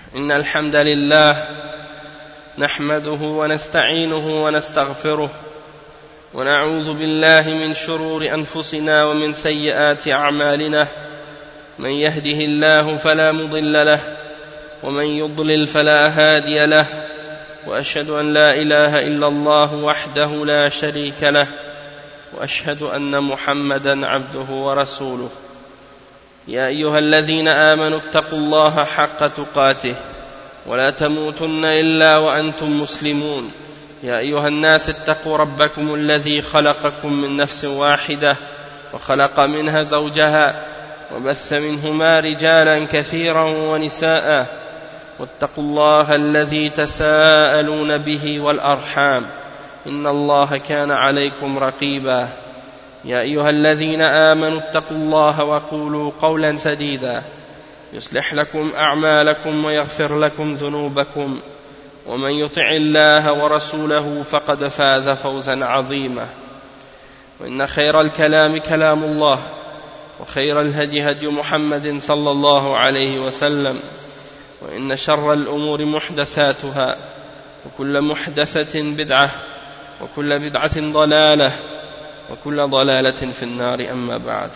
إن الحمد لله نحمده ونستعينه ونستغفره ونعوذ بالله من شرور أنفسنا ومن سيئات أعمالنا من يهده الله فلا مضل له ومن يضلل فلا هادي له وأشهد أن لا إله إلا الله وحده لا شريك له وأشهد أن محمدا عبده ورسوله يا أيها الذين آمنوا اتقوا الله حق تقاته ولا تموتن إلا وأنتم مسلمون يا أيها الناس اتقوا ربكم الذي خلقكم من نفس واحدة وخلق منها زوجها وبث منهما رجالا كثيرا ونساء واتقوا الله الذي تساءلون به والأرحام إن الله كان عليكم رقيبا يا أيها الذين آمنوا اتقوا الله وقولوا قولا سديدا يصلح لكم أعمالكم ويغفر لكم ذنوبكم ومن يطع الله ورسوله فقد فاز فوزا عظيما وإن خير الكلام كلام الله وخير الهدي هدي محمد صلى الله عليه وسلم وإن شر الأمور محدثاتها وكل محدثة بدعة وكل بدعة ضلالة وكل ضلالة في النار أما بعد.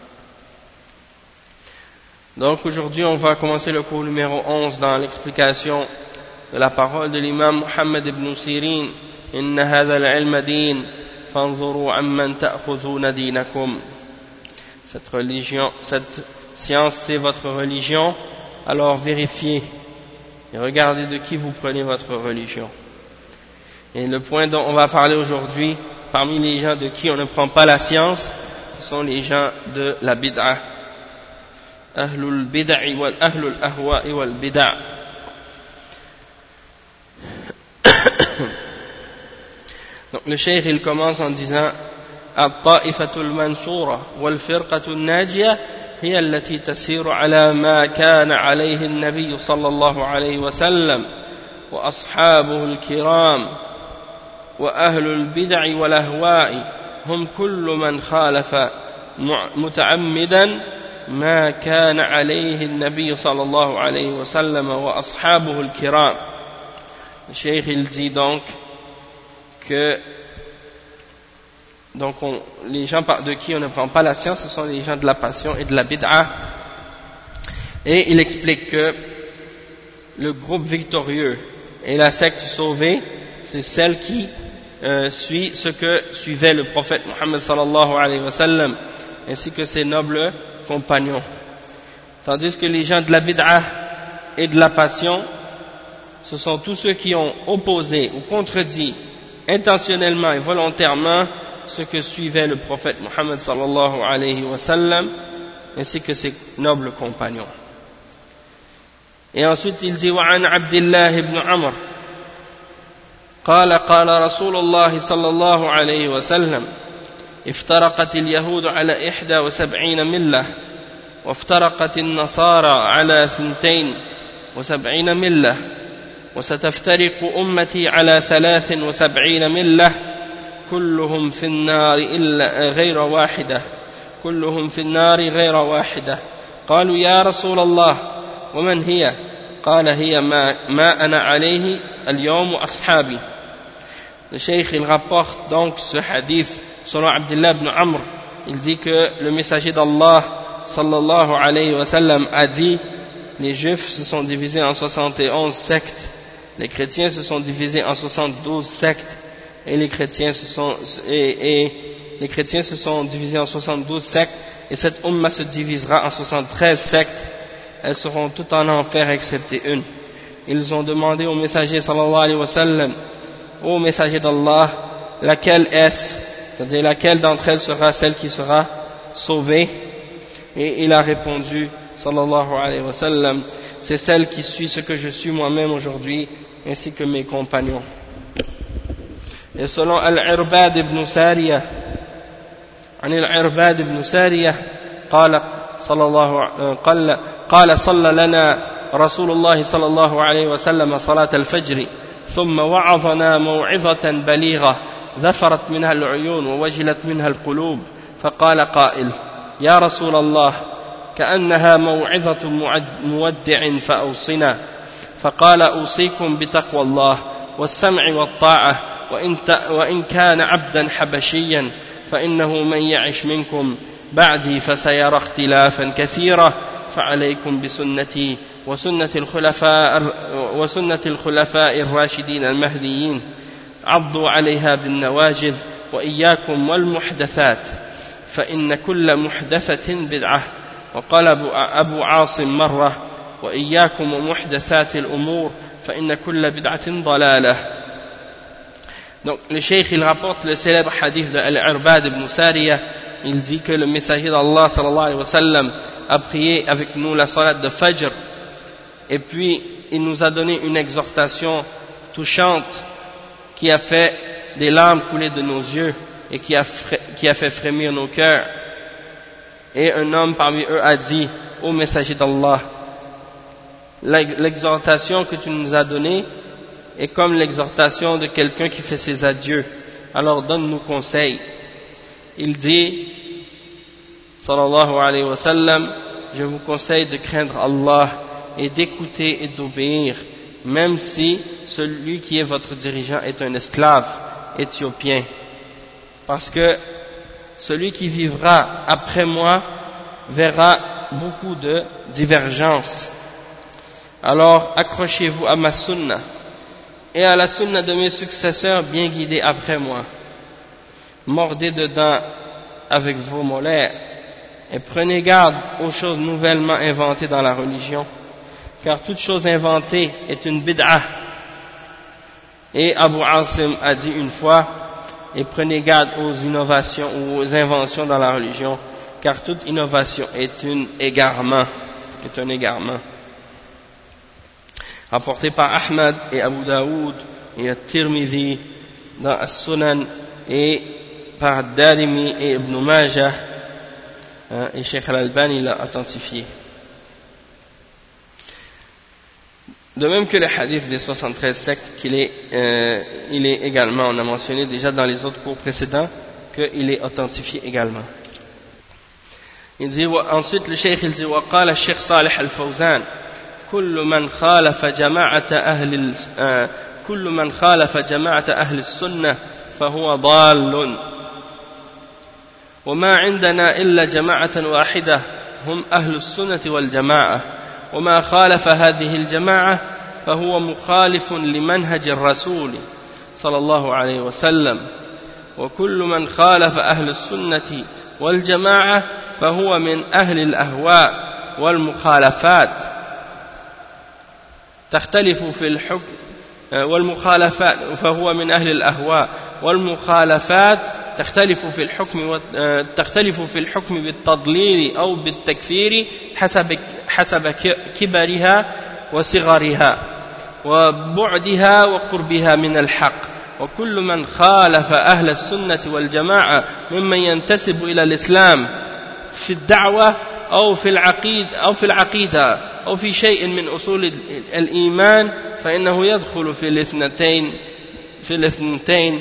Donc aujourd'hui on va commencer le cours numéro 11 dans l'explication de la parole de l'imam Muhammad ibn Sirin. Inna hadha al-ilma din fanzuru amman ta'khudhuna dinakum. Cette religion, cette science c'est votre religion, alors vérifiez et regardez de qui vous prenez votre religion. Et le point dont on va parler aujourd'hui, parmi les gens de qui on ne prend pas la science, ce sont les gens de la bid'ah. Ahlul bid'i wal ahlul ahwa'i wal bid'a. Donc le cheikh il commence en disant الطائفة المنصورة والفرقة الناجية هي التي تسير على ما كان عليه النبي صلى الله عليه وسلم وأصحابه الكرام وأهل البدع والأهواء هم كل من خالف متعمدا ما كان عليه النبي صلى الله عليه وسلم وأصحابه الكرام. Le cheikh il dit donc que les gens de qui on ne prend pas la science, ce sont les gens de la passion et de la bid'a. Et il explique que le groupe victorieux et la secte sauvée, c'est celle qui suit ce que suivait le prophète Muhammad sallallahu alayhi wa sallam, ainsi que ses nobles compagnons. Tandis que les gens de la bid'a et de la passion, ce sont tous ceux qui ont opposé ou contredit intentionnellement et volontairement ce que suivait le prophète Muhammad sallallahu alayhi wa sallam, ainsi que ses nobles compagnons. Et ensuite il dit وعن عبد الله بن عمرو قال قال رسول الله صلى الله عليه وسلم افترقت اليهود على 71 ملة وافترقت النصارى على 72 ملة وستفترق أمتي على 73 ملة كلهم في النار إلا غير واحدة كلهم في النار غير واحدة قالوا يا رسول الله ومن هي قال هي ما أنا عليه اليوم أصحابي. Le cheikh il rapporte donc ce hadith selon Abdullah ibn Amr. Il dit que le messager d'Allah sallallahu alayhi wa sallam a dit: les juifs se sont divisés en 71 sectes, les chrétiens se sont divisés en 72 sectes et les chrétiens se sont divisés en 72 sectes, et cette umma se divisera en 73 sectes. Elles seront toutes en enfer excepté une. Ils ont demandé au messager sallallahu alayhi wa sallam: ô messager d'Allah, laquelle est-ce, c'est-à-dire laquelle d'entre elles sera celle qui sera sauvée? Et il a répondu sallallahu alayhi wa sallam: c'est celle qui suit ce que je suis moi-même aujourd'hui, ainsi que mes compagnons. Et selon Al-Irbad ibn Sariyah, عن العرباد بن سارية قال صلى لنا رسول الله صلى الله عليه وسلم صلاة الفجر ثم وعظنا موعظة بليغة ذفرت منها العيون ووجلت منها القلوب فقال قائل: يا رسول الله كأنها موعظة مودع فأوصنا. فقال أوصيكم بتقوى الله والسمع والطاعة وإن كان عبدا حبشيا فإنه من يعش منكم بعدي فسيرى اختلافا كثيرا فعليكم بسنتي وسنة الخلفاء الراشدين المهديين عضوا عليها بالنواجذ وإياكم والمحدثات فإن كل محدثة بدعة وقال أبو عاصم مرة وإياكم ومحدثات الأمور فإن كل بدعة ضلالة. Donc le cheikh il rapporte le célèbre hadith de Al-Irbad ibn Sariya. Il dit que le messager d'Allah sallallahu alayhi wa sallam a prié avec nous la salat de Fajr et puis il nous a donné une exhortation touchante qui a fait des larmes couler de nos yeux et qui a fait frémir nos cœurs. Et un homme parmi eux a dit: ô messager d'Allah, l'exhortation que tu nous as donnée est comme l'exhortation de quelqu'un qui fait ses adieux, alors donne-nous conseil. Il dit sallallahu alayhi wa sallam: je vous conseille de craindre Allah et d'écouter et d'obéir, même si celui qui est votre dirigeant est un esclave éthiopien, parce que celui qui vivra après moi verra beaucoup de divergences. Alors accrochez-vous à ma sunna et à la sunna de mes successeurs bien guidés après moi. Mordez dedans avec vos molaires et prenez garde aux choses nouvellement inventées dans la religion, car toute chose inventée est une bid'ah. Et Abu Asim a dit une fois: et prenez garde aux innovations ou aux inventions dans la religion, car toute innovation est un égarement. Rapporté par Ahmad et Abu Daoud et At-Tirmidhi dans As-Sunan et par Darimi et Ibn Majah, et Cheikh Al-Albani l'a authentifié. De même que le hadith des 73 sectes, il est également, on a mentionné déjà dans les autres cours précédents, qu'il est authentifié également. Il dit, ensuite le cheikh il dit: وقال الشيخ صالح الفوزان كل من خالف جماعة أهل السنة فهو ضال وما عندنا إلا جماعة واحدة هم أهل السنة والجماعة وما خالف هذه الجماعة فهو مخالف لمنهج الرسول صلى الله عليه وسلم وكل من خالف أهل السنة والجماعة فهو من أهل الأهواء والمخالفات تختلف في الحكم فهو من أهل الأهواء والمخالفات تختلف في الحكم بالتضليل أو بالتكفير حسب كبرها وصغرها وبعدها وقربها من الحق وكل من خالف أهل السنة والجماعة ممن ينتسب إلى الإسلام في الدعوة أو في العقيدة أو في شيء من أصول الإيمان فإنه يدخل في الاثنتين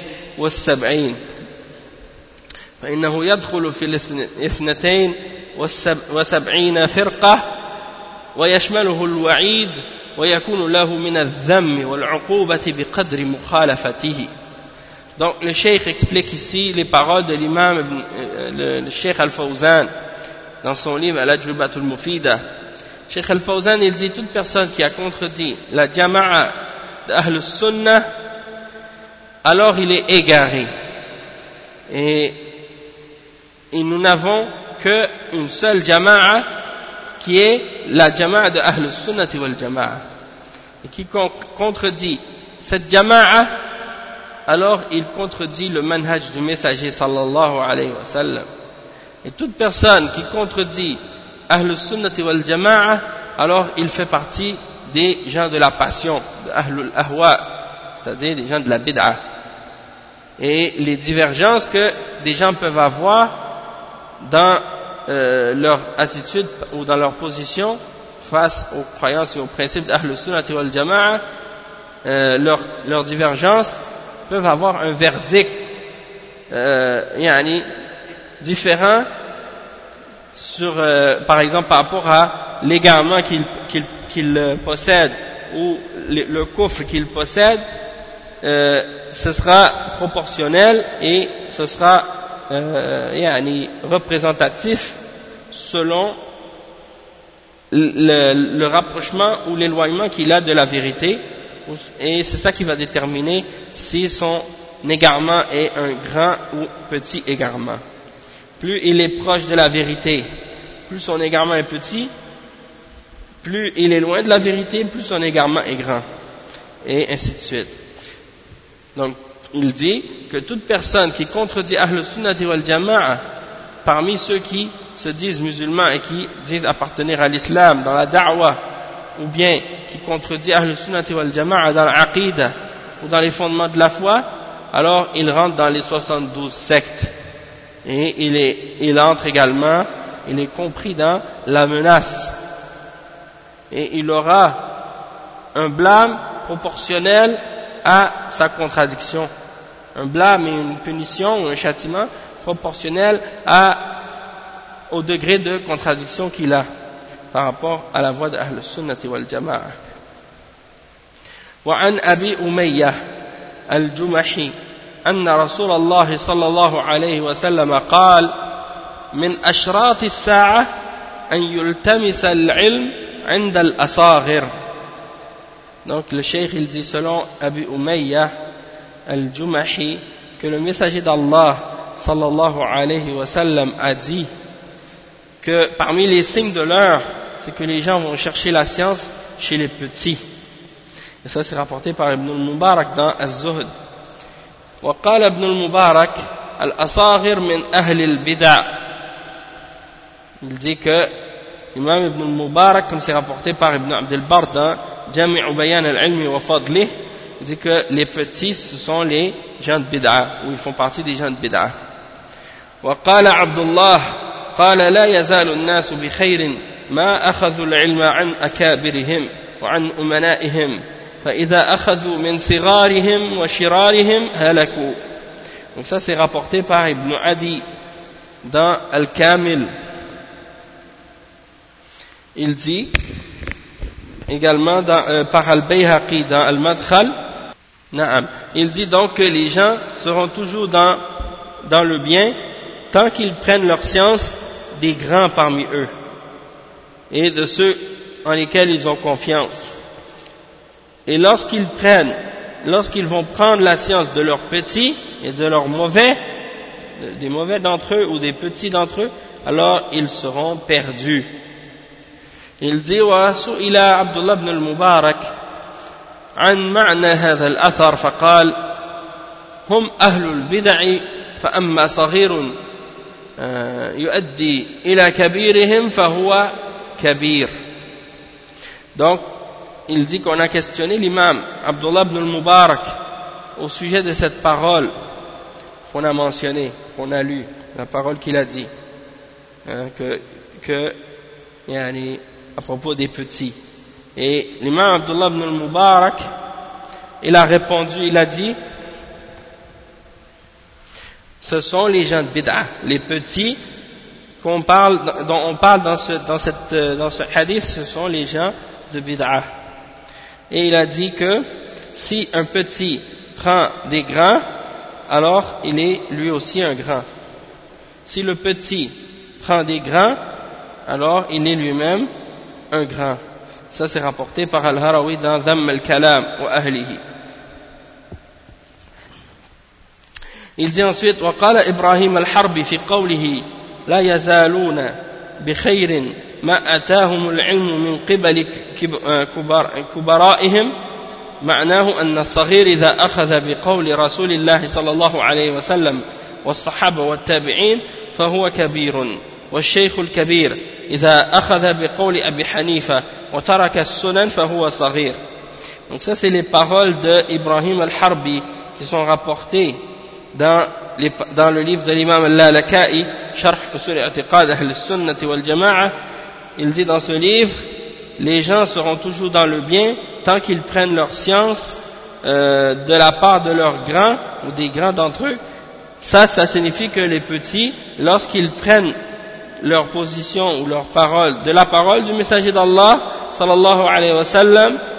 والسبعين فرقة ويشمله الوعيد ويكون له من الذم والعقوبة بقدر مخالفته. Donc le cheikh explique ici les paroles de l'imam le cheikh Al-Fawzan dans son livre Al-Ajwibatul Mufida. Cheikh Al-Fawzan il dit: toute personne qui a contredit la jama'a d'Ahl Sunnah, alors il est égaré. Et nous n'avons qu'une seule jama'a qui est la jama'a de Ahl Sunnah wal Jama'a. Et qui contredit cette jama'a, alors il contredit le manhaj du messager sallallahu alayhi wa sallam. Et toute personne qui contredit Ahl Sunnah wal Jama'a, alors il fait partie des gens de la passion, de Ahlul Ahwa, c'est-à-dire des gens de la bid'a. Et les divergences que des gens peuvent avoir dans leur attitude ou dans leur position face aux croyances et aux principes d'Ahl Sunnah wal Jama'a, leurs divergences peuvent avoir un verdict différent sur, par exemple par rapport à l'égarement qu'ils possèdent ou le kufr qu'il possède, ce sera proportionnel et ce sera représentatif selon le rapprochement ou l'éloignement qu'il a de la vérité, et c'est ça qui va déterminer si son égarement est un grand ou petit égarement. Plus il est proche de la vérité, plus son égarement est petit, plus il est loin de la vérité, plus son égarement est grand, et ainsi de suite. Donc, il dit que toute personne qui contredit Ahl Sunnati wal Jama'a, parmi ceux qui se disent musulmans et qui disent appartenir à l'islam dans la da'wa, ou bien qui contredit Ahl Sunnati wal Jama'a dans l'aqida ou dans les fondements de la foi, alors il rentre dans les 72 sectes. Et il entre également, il est compris dans la menace. Et il aura un blâme proportionnel à sa contradiction. Un blâme et une punition ou un châtiment proportionnel au degré de contradiction qu'il a par rapport à la voie de Ahl Sunnati wal Jama'a. وعن أبي أمية الجمحي أن رسول الله صلى الله عليه وسلم قال من أشراط الساعة أن يلتمس العلم عند الأصاغر. Donc le cheikh il dit selon Abu Umayya al-Jumahi que le messager d'Allah sallallahu alayhi wa sallam a dit que parmi les signes de l'heure, c'est que les gens vont chercher la science chez les petits. Et ça c'est rapporté par Ibn al-Mubarak dans Az-Zuhd. وقال ابن المبارك الأصاغر من أهل البدع. Il dit que Imam Ibn al-Mubarak, comme c'est rapporté par Ibn Abd al-Barr dans Jami'u Bayan al-Ilmi wa Fadlih, il dit que les petits ce sont les gens de bid'a, ou ils font partie des gens de bid'a. وقال عبد الله قال لا يزال الناس بخير ما أخذوا العلم عن أكابرهم وعن أمنائهم فإذا أخذوا من صغارهم وشرارهم هلكوا. Donc ça c'est rapporté par Ibn Adi dans Al-Kamil. Il dit également par Al-Bayhaqi dans Al-Madkhal, il dit donc que les gens seront toujours dans le bien tant qu'ils prennent leur science des grands parmi eux et de ceux en lesquels ils ont confiance. Et lorsqu'ils vont prendre la science de leurs petits et de leurs mauvais, des mauvais d'entre eux ou des petits d'entre eux, alors ils seront perdus. Il dit وسئل عبد الله بن المبارك عن معنى هذا الأثر فقال هم أهل البدع فأما صغير يؤدي إلى كبيرهم فهو كبير. Donc il dit qu'on a questionné l'imam Abdullah ibn al-Mubarak au sujet de cette parole qu'on a mentionnée, qu'on a lue, la parole qu'il a dit, à propos des petits. Et l'imam Abdullah ibn al-Mubarak, il a répondu, il a dit, ce sont les gens de bid'a, les petits dont on parle dans ce hadith, ce sont les gens de bid'a. Et il a dit que si un petit prend des grands, alors il est lui aussi un grand. Si le petit prend des grands, alors il est lui-même un grand. Ça c'est rapporté par Al-Harawi dans Dhamm al-Kalam wa Ahlihi. Il dit ensuite وقال إبراهيم الحربي في قوله لا يزالون بخير ما أتاهم العلم من قبل كبرائهم معناه أن الصغير إذا أخذ بقول رسول الله صلى الله عليه وسلم والصحابة والتابعين فهو كبير والشيخ الكبير إذا أخذ بقول أبي حنيفة وترك السنن فهو صغير. Donc ça c'est les paroles de Ibrahim al-Harbi qui sont rapportées dans le livre de l'imam al-Lalaka'i, Sharh Usul I'tiqad Ahl Sunnati wal Jama'a. Il dit dans ce livre, les gens seront toujours dans le bien tant qu'ils prennent leur science de la part de leurs grands ou des grands d'entre eux. Ça signifie que les petits, lorsqu'ils prennent leur position ou leur parole de la parole du messager d'Allah sallallahu alayhi wa sallam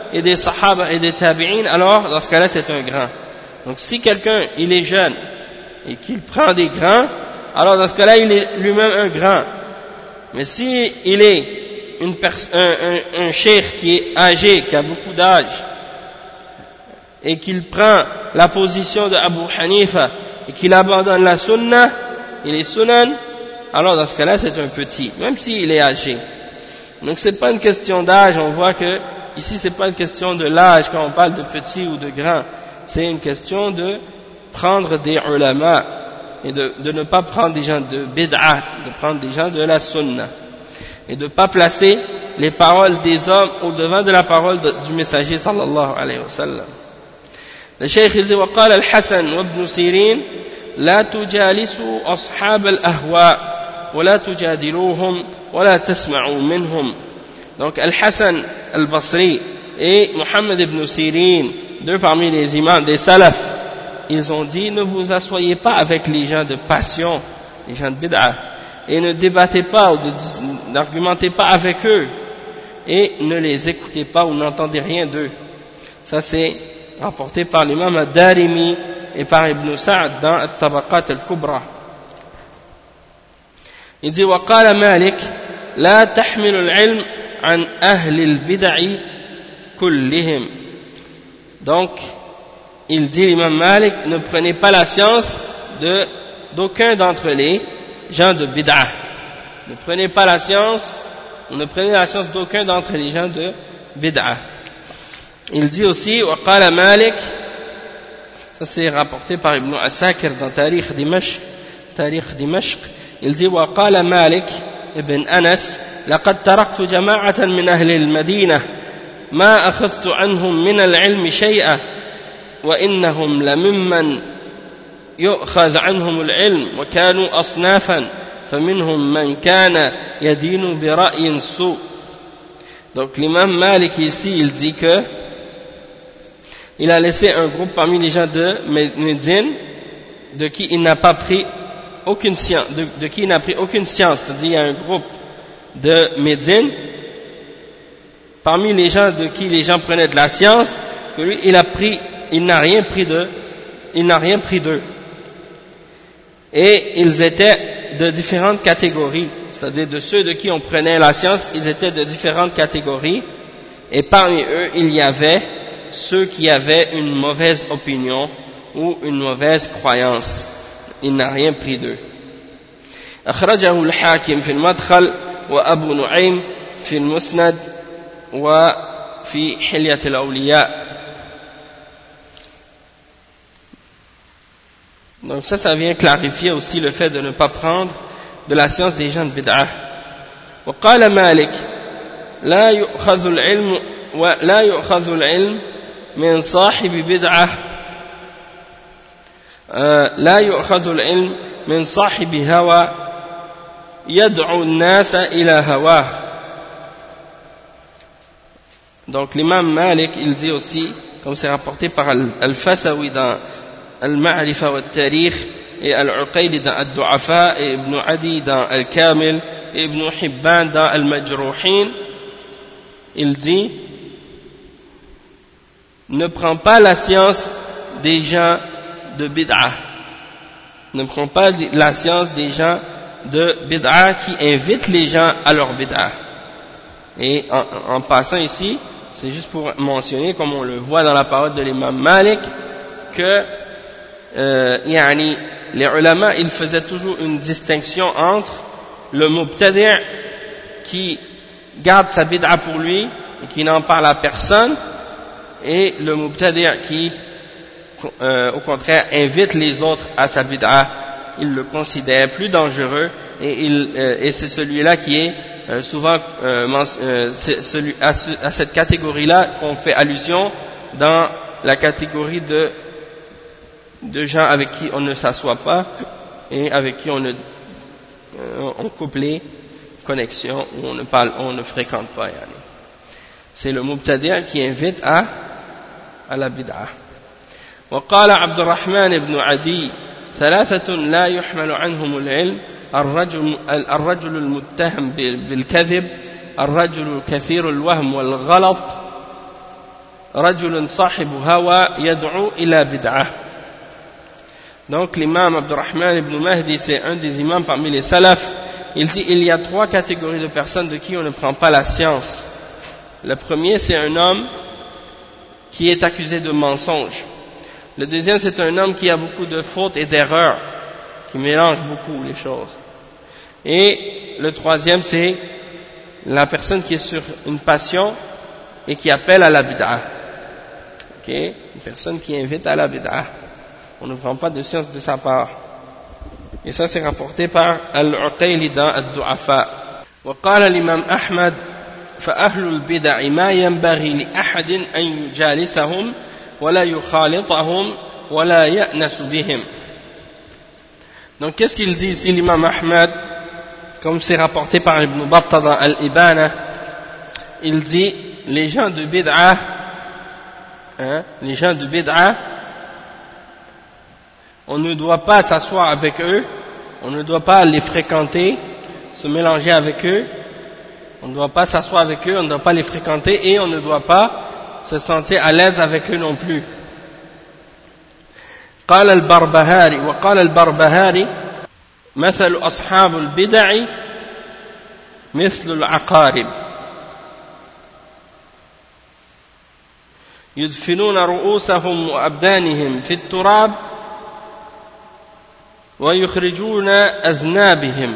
et des sahaba et des tabi'in, alors dans ce cas-là c'est un grand. Donc si quelqu'un il est jeune et qu'il prend des grands, alors dans ce cas-là il est lui-même un grand. Mais si il est un cheikh qui est âgé, qui a beaucoup d'âge, et qu'il prend la position de Abu Hanifa et qu'il abandonne la sunna et les sunan, alors dans ce cas-là c'est un petit, même s'il est âgé. Donc c'est pas une question d'âge, on voit que ici c'est pas une question de l'âge quand on parle de petit ou de grand, c'est une question de prendre des ulama et de ne pas prendre des gens de bid'ah, de prendre des gens de la sunna et de ne pas placer les paroles des hommes au devant de la parole du messager sallallahu alayhi wa sallam. Le cheikh il dit وقال الحسن وابن سيرين لا تجالسوا أصحاب الأهواء ولا تجادلوهم ولا تسمعوا منهم. Donc Al-Hassan al-Basri et Muhammad ibn Sirin, deux parmi les imams des salafs, ils ont dit ne vous asseyez pas avec les gens de passion, les gens de bid'ah, et ne débattez pas ou n'argumentez pas avec eux et ne les écoutez pas ou n'entendez rien d'eux. Ça c'est rapporté par l'imam al-Darimi et par Ibn Sa'd dans At-Tabaqat al-Kubra. Il dit وقال مالك لا تحمل العلم عن أهل البدع كلهم. Donc il dit l'imam Malik ne prenez pas la science d'aucun d'entre les gens de bid'ah. Ne prenez pas la science, ne prenez la science d'aucun d'entre les gens de bid'ah. Il dit aussi وقال مالك, ça c'est rapporté par Ibn Asakir dans Tarikh Dimashq. Il dit وقال مالك ابن أنس لقد تركت جماعة من أهل المدينة ما أخذت عنهم من العلم شيئا وإنهم لممن يؤخذ عنهم العلم وكانوا أصنافا فمنهم من كان يدين برأي سوء. Donc l'imam Malik ici il dit que il a laissé un groupe parmi les gens de Médine de qui il n'a pas pris aucune science, de qui il n'a pris aucune science, c'est-à-dire il y a un groupe de Médine parmi les gens de qui les gens prenaient de la science que lui il n'a rien pris d'eux. Et ils étaient de différentes catégories, c'est-à-dire de ceux de qui on prenait la science, ils étaient de différentes catégories, et parmi eux il y avait ceux qui avaient une mauvaise opinion ou une mauvaise croyance. Il n'a rien pris d'eux. أخرجه الحاكم في المدخل وأبو نعيم في المسند وفي حلية الأولياء. Donc ça vient clarifier aussi le fait de ne pas prendre de la science des gens de bid'ah. وقال مالك لا يؤخذ العلم من صاحب بدعة لا يؤخذ العلم من صاحب هوى يدعو الناس إلى هواه. Donc l'imam Malik il dit aussi, comme c'est rapporté par Al-Fasawi dans Al-Ma'rifa wa Tarikh et Al-Uqayli dans Al-Du'afa et Ibn Adi dans Al-Kamil et Ibn Hibban dans Al-Majruhin, il dit ne prends pas la science des gens de bid'ah, ne prends pas la science des gens de bid'ah qui invitent les gens à leur bid'ah. Et en passant ici, c'est juste pour mentionner, comme on le voit dans la parole de l'imam Malik, que les ulama ils faisaient toujours une distinction entre le mubtadi' qui garde sa bid'a pour lui et qui n'en parle à personne, et le mubtadi' qui au contraire invite les autres à sa bid'a. Il le considère plus dangereux, et c'est celui-là qui est souvent à cette catégorie-là qu'on fait allusion dans la catégorie de gens avec qui on ne s'assoit pas et avec qui on coupe les connexions, où on ne fréquente pas. C'est le mubtadi' qui invite à la bid'a. وقال عبد الرحمن بن عدي ثلاثة لا يحمل عنهم العلم الرجل المتهم بالكذب الرجل كثير الوهم والغلط رجل صاحب هوى يدعو إلى بدعة. Donc l'imam Abdurrahman ibn Mahdi, c'est un des imams parmi les salafs. Il dit il y a 3 catégories de personnes de qui on ne prend pas la science. Le premier, c'est un homme qui est accusé de mensonge. Le deuxième, c'est un homme qui a beaucoup de fautes et d'erreurs, qui mélange beaucoup les choses. Et le troisième, c'est la personne qui est sur une passion et qui appelle à la bid'ah. Okay? Une personne qui invite à la bid'ah. On ne prend pas de science de sa part. Et ça, c'est rapporté par Al-Uqayli dans Ad-Du'afa. وقال الإمام أحمد فأهل البدع ما ينبغي لأحد أن يجالسهم ولا يخالطهم ولا يأنس بهم. Donc qu'est-ce qu'il dit ici l'imam Ahmad, comme c'est rapporté par Ibn Battah dans Al-Ibana? Il dit les gens de bid'a, les gens de bid'a, on ne doit pas s'asseoir avec eux, on ne doit pas les fréquenter, se mélanger avec eux, on ne doit pas s'asseoir avec eux, on ne doit pas les fréquenter et on ne doit pas se sentir à l'aise avec eux non plus. قال البربهاري وقال البربهاري مثل أصحاب البدع مثل العقارب يدفنون رؤوسهم وأبدانهم في التراب ويخرجون أذنابهم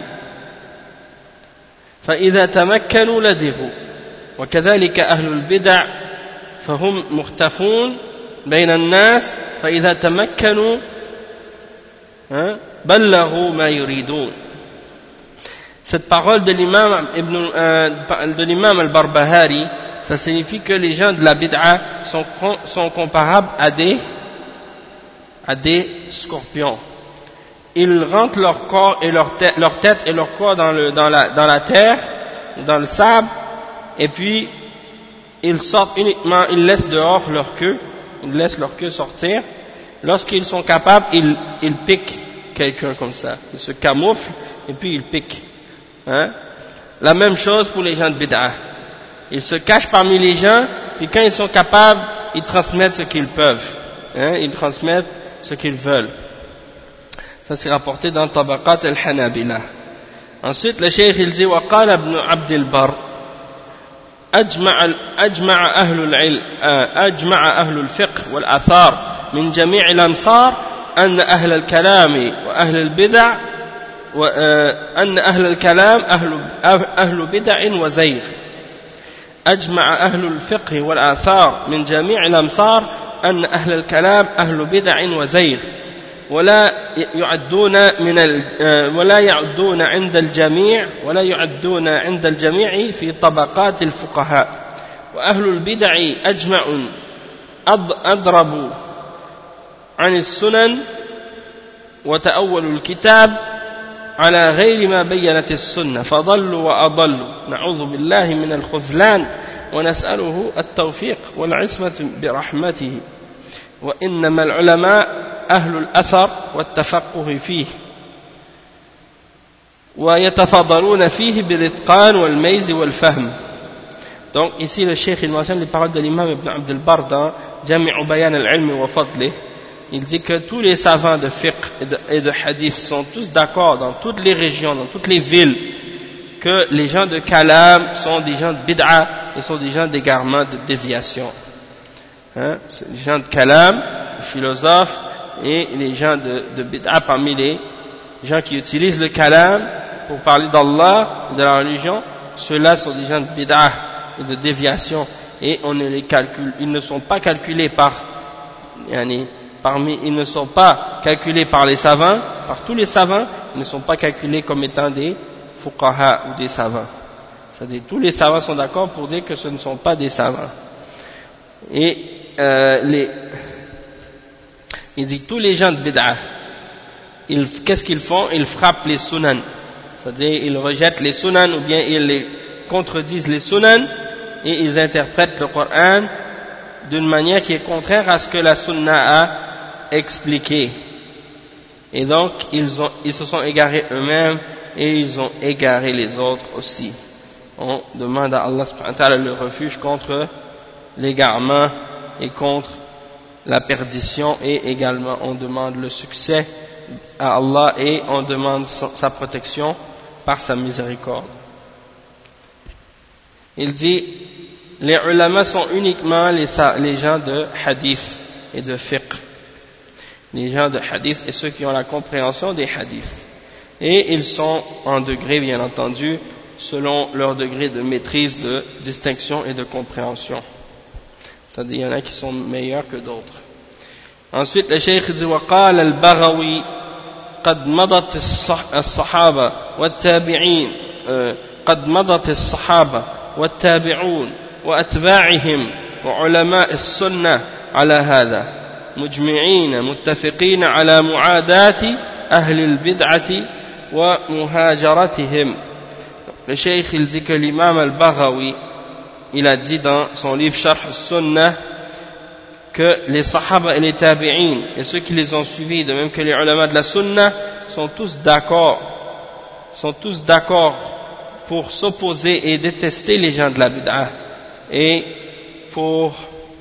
فإذا تمكنوا لدغوا وكذلك أهل البدع فهم مختفون بين الناس فإذا تمكنوا بلغوا ما يريدون. Cette parole de l'imam al-Barbahari, ça signifie que les gens de la bid'a sont comparables à des scorpions. Ils rentrent leur corps et leur tête et leur corps dans la terre, dans le sable, et puis ils sortent uniquement, ils laissent dehors leur queue, ils laissent leur queue sortir. Lorsqu'ils sont capables, ils piquent quelqu'un comme ça. Ils se camouflent et puis ils piquent. La même chose pour les gens de bid'a. Ils se cachent parmi les gens, puis quand ils sont capables, ils transmettent ce qu'ils peuvent. Ils transmettent ce qu'ils veulent. Ça c'est rapporté dans Tabaqat al-Hanabila. Ensuite, le cheikh il dit وقال ابن عبد البر أجمع أهل الفقه والآثار من جميع الأمصار أن أهل الكلام وأهل البدع وأن أهل الكلام أهل بدع وزيغ. أجمع أهل الفقه والآثار من جميع الأمصار أن أهل الكلام أهل بدع وزيغ ولا يعدون عند الجميع في طبقات الفقهاء. وأهل البدع أجمع أضربوا عن السنن وتأولوا الكتاب على غير ما بينت السنة فضلوا وأضلوا نعوذ بالله من الخذلان ونسأله التوفيق والعصمة برحمته. وإنما العلماء أهل الأثر والتفقه فيه ويتفضلون فيه بالإتقان والميز والفهم. Donc ici le cheikh il mentionne les paroles de l'imam Ibn Abd al-Barr dans Jami'u Bayan al-Ilm wa Fadlih. Il dit que tous les savants de fiqh et de hadith sont tous d'accord dans toutes les régions, dans toutes les villes, que les gens de kalam sont des gens de bid'a et sont des gens d'égarement, de déviation. Les gens de kalam, les philosophes, et les gens de bid'a parmi les gens qui utilisent le kalam pour parler d'Allah, de la religion, ceux-là sont des gens de bid'a et de déviation, et on ne les calcule, ils ne sont pas calculés ils ne sont pas calculés par les savants, par tous les savants, ils ne sont pas calculés comme étant des fuqaha ou des savants. C'est-à-dire tous les savants sont d'accord pour dire que ce ne sont pas des savants. Et il dit tous les gens de bid'a, qu'est-ce qu'ils font? Ils frappent les sunan, c'est-à-dire ils rejettent les sunan ou bien ils contredisent les sunan et ils interprètent le Coran d'une manière qui est contraire à ce que la sunna a expliqué. Et donc ils se sont égarés eux-mêmes et ils ont égaré les autres aussi. On demande à Allah subhanahu wa ta'ala le refuge contre l'égarement et contre la perdition, et également on demande le succès à Allah et on demande sa protection par sa miséricorde. Il dit, les ulama sont uniquement les gens de hadith et de fiqh, les gens de hadith et ceux qui ont la compréhension des hadiths, et ils sont en degré bien entendu selon leur degré de maîtrise, de distinction et de compréhension. C'est-à-dire il y en a qui sont meilleurs que d'autres. Ensuite le cheikh dit وقال البغوي قد مضت الصحابة والتابعين قد مضت الصحابة والتابعون وأتباعهم وعلماء السنة على هذا مجمعين متفقين على معاداة أهل البدعة ومهاجرتهم. Le cheikh il dit que l'imam al-Baghawi il a dit dans son livre Sharh al-Sunnah que les sahaba et les tabi'in et ceux qui les ont suivis, de même que les ulama de la sunna, sont tous d'accord pour s'opposer et détester les gens de la bid'ah et pour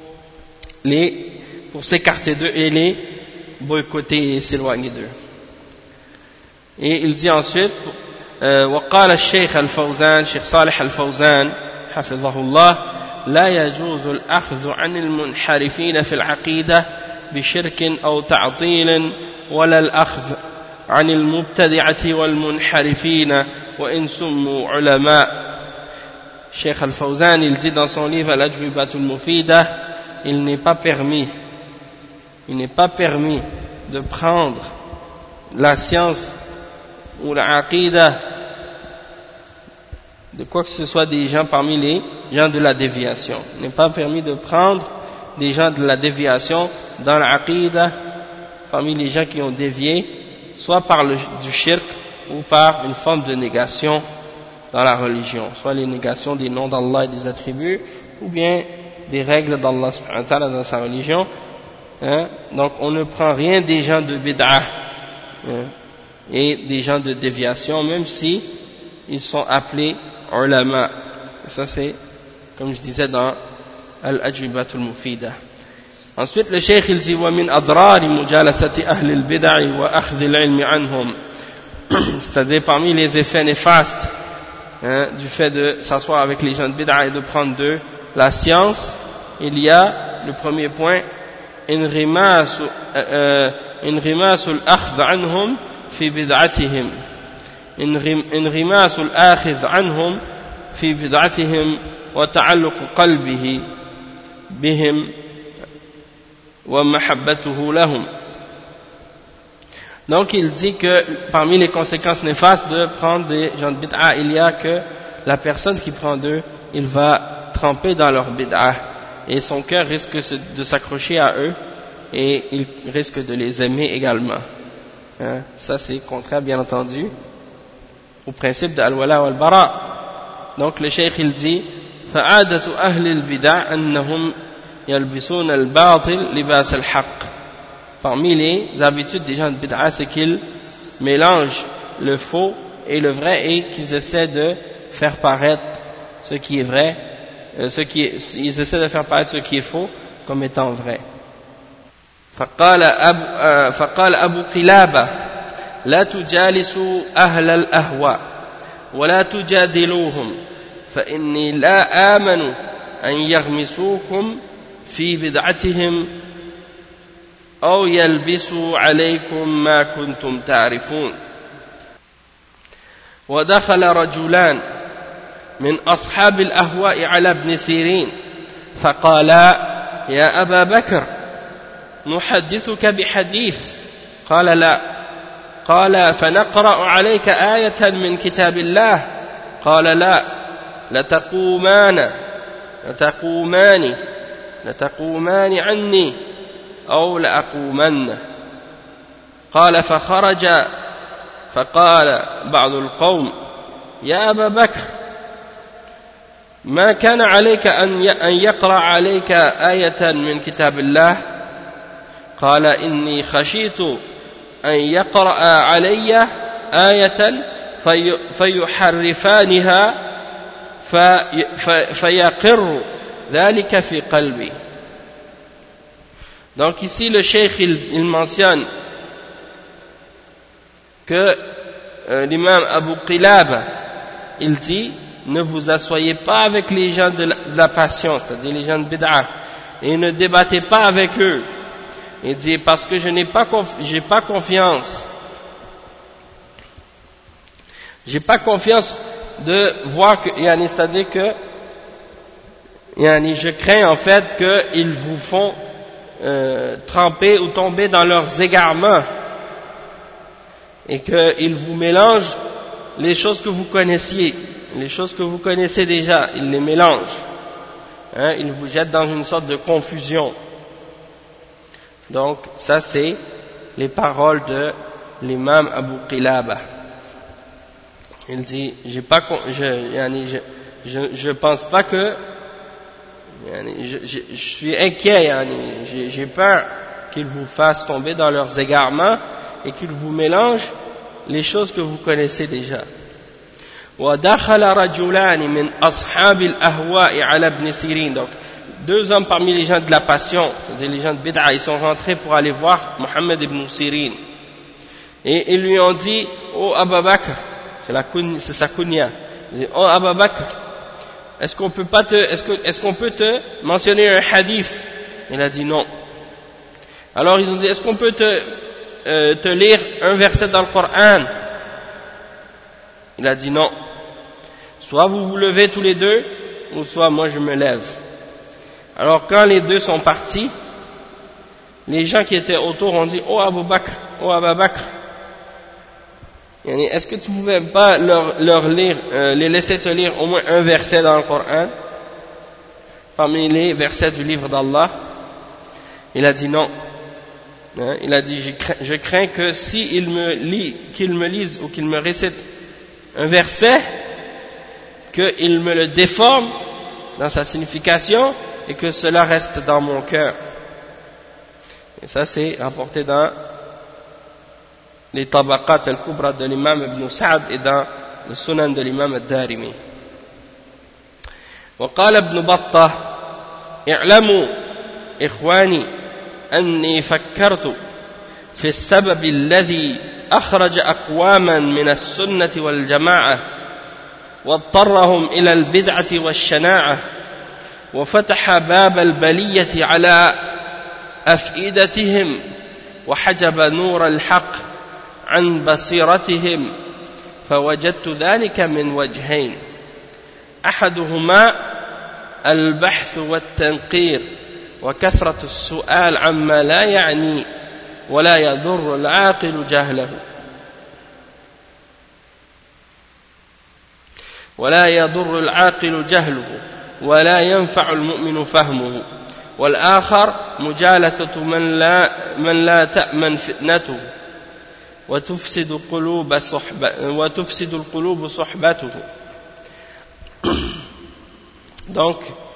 s'écarter d'eux et les boycotter et s'éloigner d'eux. Et il dit ensuite وقال الشيخ الفوزان شيخ صالح الفوزان حفظه الله لا يجوز الأخذ عن المنحرفين في العقيدة بشرك أو تعطيل ولا الأخذ عن المبتدعة والمنحرفين وإن سموا علماء. Cheikh Al-Fawzan il dit dans son livre Al-Ajwibatul Mufida, il n'est pas permis de prendre la science ou la aqidah de quoi que ce soit des gens parmi les gens de la déviation. Il n'est pas permis de prendre des gens de la déviation dans l'aqidah parmi les gens qui ont dévié, soit par du shirk ou par une forme de négation dans la religion, soit les négations des noms d'Allah et des attributs, ou bien des règles d'Allah subhanahu wa ta'ala dans sa religion. Donc on ne prend rien des gens de bid'ah et des gens de déviation, même si ils sont appelés ulama. Ça c'est, comme je disais dans Al-Ajwibatul Mufida. Ensuite le cheikh il dit وَمِنْ أَضْرَارِ مُجَالَسَةِ أَهْلِ الْبِدَعِ وَأَخْذِ الْعِلْمِ عَنْهُمْ, c'est-à-dire parmi les effets néfastes du fait de s'asseoir avec les gens de bid'a et de prendre d'eux la science, il y a le premier point انغماس الأخذ عنهم في بدعتهم انغماس الآخذ عنهم في بدعتهم وتعلق قلبه بهم ومحبته لهم. Donc il dit que parmi les conséquences néfastes de prendre des gens de bid'a, il y a que la personne qui prend d'eux, il va tremper dans leur bid'a et son cœur risque de s'accrocher à eux et il risque de les aimer également. Ça c'est contraire bien entendu au principe de al-wala wal-bara. Donc le cheikh il dit فَعَادَةُ أَهْلِ الْبِدَعِ أَنَّهُمْ يَلْبِسُونَ الْبَاطِلِ لِبَاسَ الْحَقِّ. Parmi les habitudes des gens de bid'a, c'est qu'ils mélangent le faux et le vrai et qu'ils essaient de faire paraître ce qui est vrai, ils essaient de faire paraître ce qui est faux comme étant vrai. فقال أبو قلابة لا تجالسوا أهل الأهواء ولا تجادلوهم فإني لا آمن أن يغمسوكم في بدعتهم أو يلبسوا عليكم ما كنتم تعرفون. ودخل رجلان من أصحاب الأهواء على ابن سيرين فقالا يا أبا بكر نحدثك بحديث؟ قال لا. قال فنقرأ عليك آية من كتاب الله؟ قال لا. لتقومان عني أو لأقومن. قال فخرج فقال بعض القوم يا أبا بكر ما كان عليك أن يقرأ عليك آية من كتاب الله؟ قال إني خشيت أن يقرأ علي آية فيحرفانها فيقر ذلك في قلبي. Donc ici le cheikh il mentionne que l'imam Abu Qilaba il dit ne vous asseyez pas avec les gens de la passion, c'est-à-dire les gens de bid'a, et ne débattez pas avec eux. Il dit parce que j'ai pas confiance de voir que c'est-à-dire que je crains en fait qu'ils vous font tremper ou tomber dans leurs égarements et qu'ils vous mélangent les choses que vous connaissiez, les choses que vous connaissez déjà, ils les mélangent, ils vous jettent dans une sorte de confusion. Donc ça c'est les paroles de l'imam Abu Qilaba. Il dit je pense pas que je suis inquiet, j'ai peur qu'ils vous fassent tomber dans leurs égarements et qu'ils vous mélangent les choses que vous connaissez déjà. وَدَخَلَ رَجُلَانِ مِنْ أَصْحَابِ الْأَهْوَاءِ عَلَى ابْنِ سِيرِينَ. Donc, deux hommes parmi les gens de la passion, c'est-à-dire les gens de bid'a, ils sont rentrés pour aller voir Mohammed ibn Sirin. Et ils lui ont dit, oh Abu Bakr, c'est sa kunya, ils disent, oh Abu Bakr, est-ce qu'on peut te mentionner un hadith? Il a dit non. Alors ils ont dit, est-ce qu'on peut te lire un verset dans le Coran? Il a dit non. Soit vous vous levez tous les deux, ou soit moi je me lève. Alors quand les deux sont partis, les gens qui étaient autour ont dit, oh Abu Bakr, est-ce que tu ne pouvais pas leur lire, les laisser te lire au moins un verset dans le Coran, parmi les versets du livre d'Allah? Il a dit non. Il a dit, je crains que s'il qu'il me lise ou qu'il me récite un verset, qu'il me le déforme dans sa signification et que cela reste dans mon cœur. Et ça c'est rapporté dans les Tabaqat al-Kubra de l'imam Ibn Sa'd et dans le Sunan de l'imam al-Darimi. وقال ابن بطة اعلموا إخواني أني فكرت في السبب الذي أخرج أقواما من السنة والجماعة واضطرهم إلى البدعة والشناعة وفتح باب البلية على أفئدتهم وحجب نور الحق عن بصيرتهم فوجدت ذلك من وجهين أحدهما البحث والتنقير وكثرة السؤال عما لا يعني ولا يضر العاقل جهله ولا ينفع المؤمن فهمه والآخر مجالسة من لا تأمن فتنته وتفسد القلوب صحبته. Donc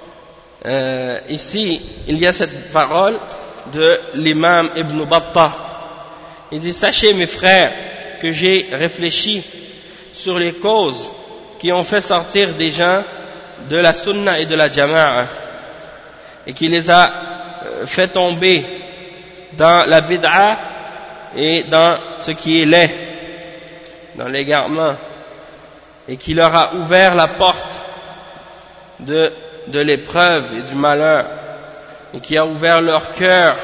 ici il y a cette parole de l'imam Ibn Battah. Il dit, sachez mes frères que j'ai réfléchi sur les causes qui ont fait sortir des gens de la sunna et de la jama'a et qui les a fait tomber dans la bid'a et dans ce qui est laid, dans l'égarement, et qui leur a ouvert la porte de l'épreuve et du malheur, et qui a ouvert leur cœur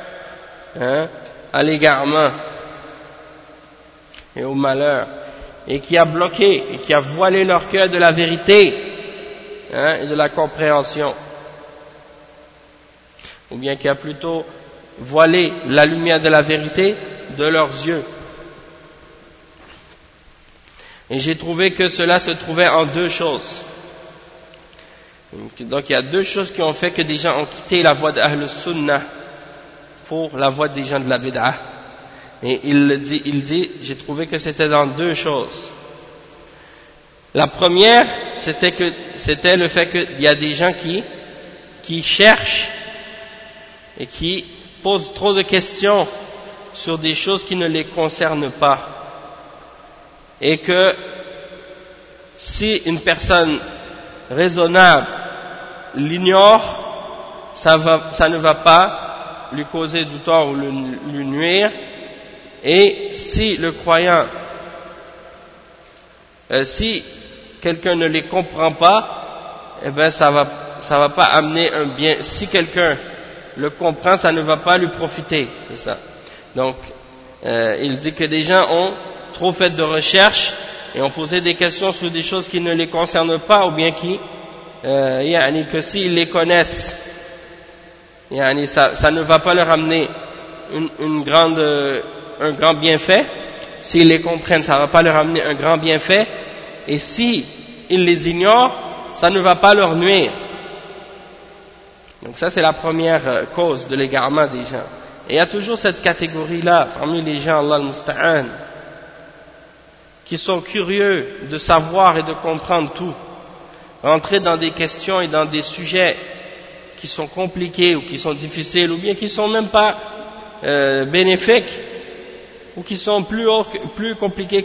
à l'égarement et au malheur, et qui a bloqué et qui a voilé leur cœur de la vérité et de la compréhension, ou bien qui a plutôt voilé la lumière de la vérité de leurs yeux. Et j'ai trouvé que cela se trouvait en deux choses. Donc il y a deux choses qui ont fait que des gens ont quitté la voie d'Ahl Sunnah pour la voie des gens de la bid'ah. Et il dit, j'ai trouvé que c'était dans deux choses. La première, c'était le fait qu'il y a des gens qui cherchent et qui posent trop de questions sur des choses qui ne les concernent pas. Et que si une personne raisonnable l'ignore, ça ne va pas lui causer du tort ou lui nuire, et si le croyant, si quelqu'un ne les comprend pas, eh ben ça va pas amener un bien. Si quelqu'un le comprend, ça ne va pas lui profiter, c'est ça. Donc, il dit que des gens ont trop fait de recherches et ont posé des questions sur des choses qui ne les concernent pas, ou bien que s'ils les connaissent, ça ne va pas leur amener un grand bienfait. S'ils les comprennent, ça ne va pas leur amener un grand bienfait, et si ils les ignorent, ça ne va pas leur nuire. Donc ça, c'est la première cause de l'égarement des gens. Et il y a toujours cette catégorie-là parmi les gens, Allah al-Musta'an, qui sont curieux de savoir et de comprendre tout, rentrer dans des questions et dans des sujets qui sont compliqués ou qui sont difficiles ou bien qui sont même pas bénéfiques ou qui sont plus compliqués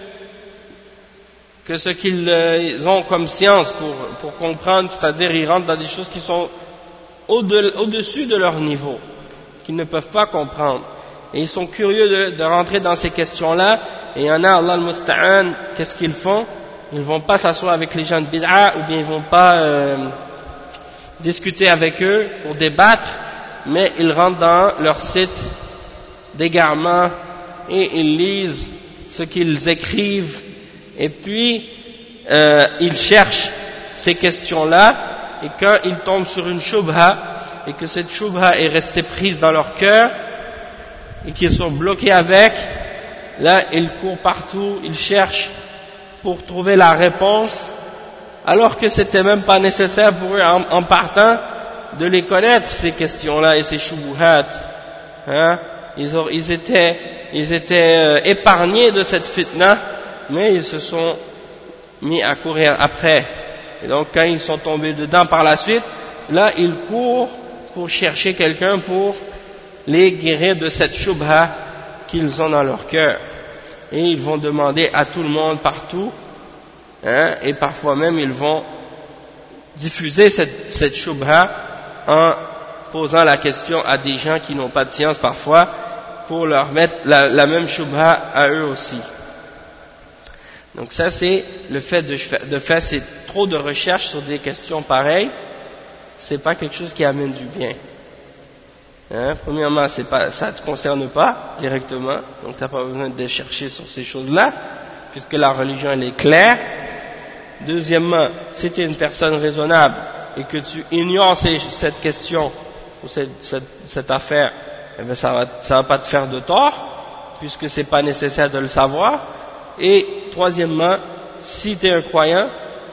que ce qu'ils ont comme science pour comprendre, c'est-à-dire ils rentrent dans des choses qui sont au-dessus de leur niveau, qu'ils ne peuvent pas comprendre. Et ils sont curieux de rentrer dans ces questions-là, et il y en a, Allah al-Musta'an, qu'est-ce qu'ils font? Ils ne vont pas s'asseoir avec les gens de bid'a, ou bien ils ne vont pas discuter avec eux pour débattre, mais ils rentrent dans leur site d'égarement et ils lisent ce qu'ils écrivent, et puis ils cherchent ces questions-là, et quand ils tombent sur une shubha, et que cette shubha est restée prise dans leur cœur, et qu'ils sont bloqués avec, là ils courent partout, ils cherchent pour trouver la réponse, alors que c'était même pas nécessaire pour eux en partant de les connaître, ces questions-là et ces shubuhat. Ils étaient épargnés de cette fitna, mais ils se sont mis à courir après. Et donc quand ils sont tombés dedans par la suite, là ils courent pour chercher quelqu'un pour les guérir de cette shubha qu'ils ont dans leur cœur. Et ils vont demander à tout le monde partout, et parfois même ils vont diffuser cette shubha en posant la question à des gens qui n'ont pas de science parfois, pour leur mettre la même shubha à eux aussi. Donc ça c'est le fait de faire trop de recherches sur des questions pareilles, c'est pas quelque chose qui amène du bien. Premièrement, ça ne te concerne pas directement, donc tu n'as pas besoin de chercher sur ces choses-là, puisque la religion elle est claire. Deuxièmement, si tu es une personne raisonnable et que tu ignores cette question ou cette affaire, eh bien ça va pas te faire de tort, puisque c'est pas nécessaire de le savoir. Et troisièmement, si tu es un croyant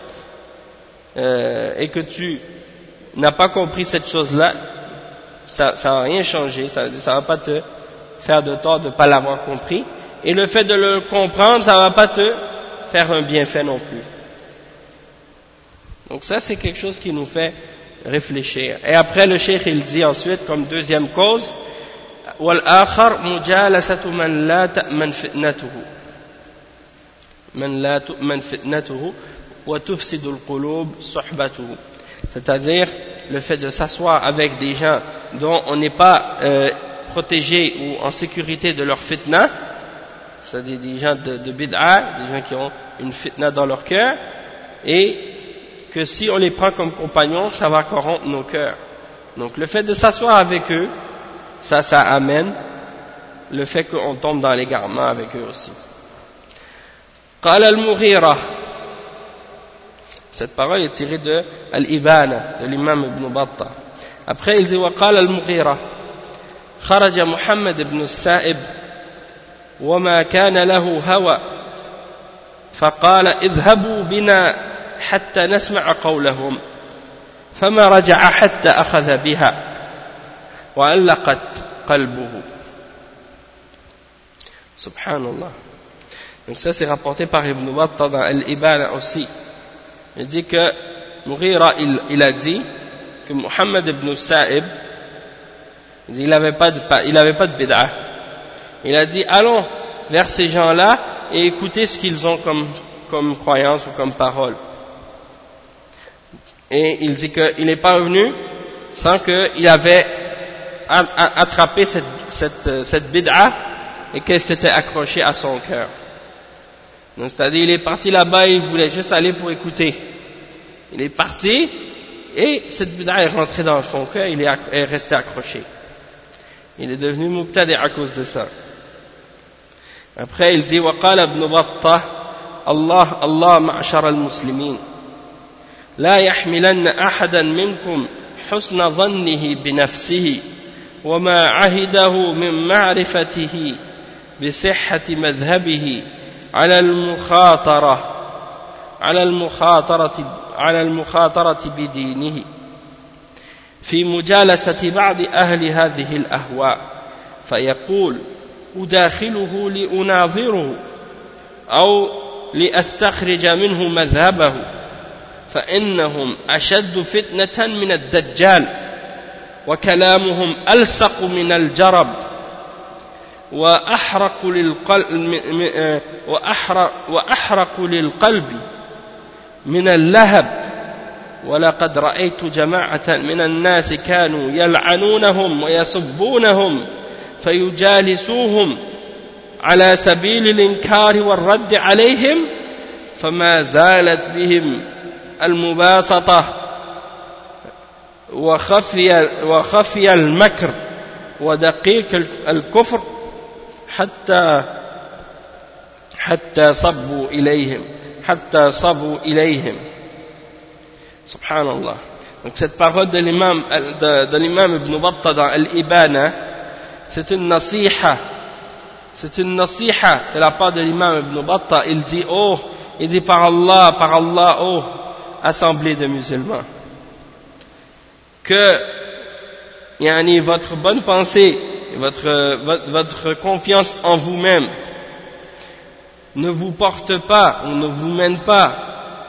et que tu n'as pas compris cette chose-là, ça va rien changer, ça va pas te faire de tort de ne pas l'avoir compris, et le fait de le comprendre, ça va pas te faire un bienfait non plus. Donc ça c'est quelque chose qui nous fait réfléchir. Et après le cheikh il dit ensuite comme deuxième cause, وَالْآخَرْ مُجَالَسَةُ مَنْ لَا تَأْمَنْ فِتْنَتُهُ وَتُفْسِدُ الْقُلُوبِ صُحْبَتُهُ, c'est-à-dire le fait de s'asseoir avec des gens dont on n'est pas protégé ou en sécurité de leur fitna, c'est-à-dire des gens de bid'a, des gens qui ont une fitna dans leur cœur, et que si on les prend comme compagnons, ça va corrompre nos cœurs. Donc le fait de s'asseoir avec eux, ça amène le fait qu'on tombe dans l'égarement avec eux aussi. قال المغيرة, cette parole est tirée de Al-Ibana, de l'imam Ibn Battah. Après il dit وقال المغيرة خرج محمد بن السائب وما كان له هوى فقال اذهبوا بنا حتى نسمع قولهم فما رجع حتى أخذ بها وعلقت قلبه. Subhanallah. Donc ça c'est rapporté par Ibn Battah dans Al-Ibana aussi. Il dit que Mughira il a dit que Muhammad ibn Sa'ib, il n'avait pas de bid'a. Il a dit allons vers ces gens-là et écoutez ce qu'ils ont comme croyance ou comme parole. Et il dit qu'il n'est pas revenu sans qu'il avait attrapé cette bid'a et qu'elle s'était accrochée à son cœur. Donc c'est-à-dire il est parti là-bas, il voulait juste aller pour écouter. Il est parti et cette bid'a est rentrée dans son cœur, il est resté accroché. Il est devenu mubtadi' à cause de ça. Après il dit وقال ابن بطة الله معشر المسلمين لا يحملن أحدا منكم حسن ظنه بنفسه وما عهده من معرفته بصحة مذهبه على المخاطرة بدينه في مجالسة بعض أهل هذه الأهواء فيقول أداخله لأناظره أو لأستخرج منه مذهبه فإنهم أشد فتنة من الدجال وكلامهم ألصق من الجرب وأحرق للقلب من اللهب ولقد رأيت جماعة من الناس كانوا يلعنونهم ويسبونهم فيجالسوهم على سبيل الإنكار والرد عليهم فما زالت بهم المباسطة وخفي المكر ودقيق الكفر حتى صبوا إليهم Subhanallah. Donc cette parole de l'imam Ibn Battah dans Al-Ibana, c'est une nasiha de la part de l'imam Ibn Battah. Il dit par Allah, oh assemblée de musulmans, que votre bonne pensée, votre confiance en vous-même ne vous porte pas ou ne vous mène pas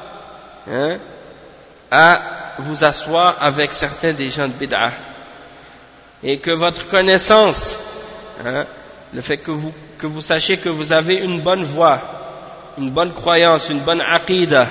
à vous asseoir avec certains des gens de bid'ah, et que votre connaissance, le fait que vous sachiez que vous avez une bonne voie, une bonne croyance, une bonne aqidah,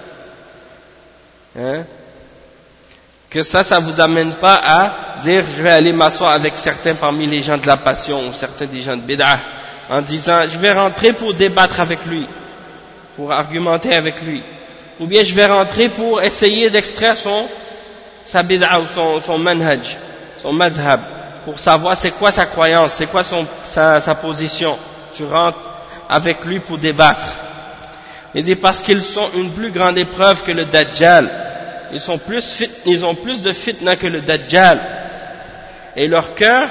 que ça vous amène pas à dire je vais aller m'asseoir avec certains parmi les gens de la passion ou certains des gens de bid'ah en disant je vais rentrer pour débattre avec lui, pour argumenter avec lui, ou bien je vais rentrer pour essayer d'extraire sa bid'a ou son manhaj, son madhab, pour savoir c'est quoi sa croyance, c'est quoi sa position. Tu rentres avec lui pour débattre. Il dit parce qu'ils sont une plus grande épreuve que le Dajjal. Ils ont plus de fitna que le Dajjal. Et leur cœur,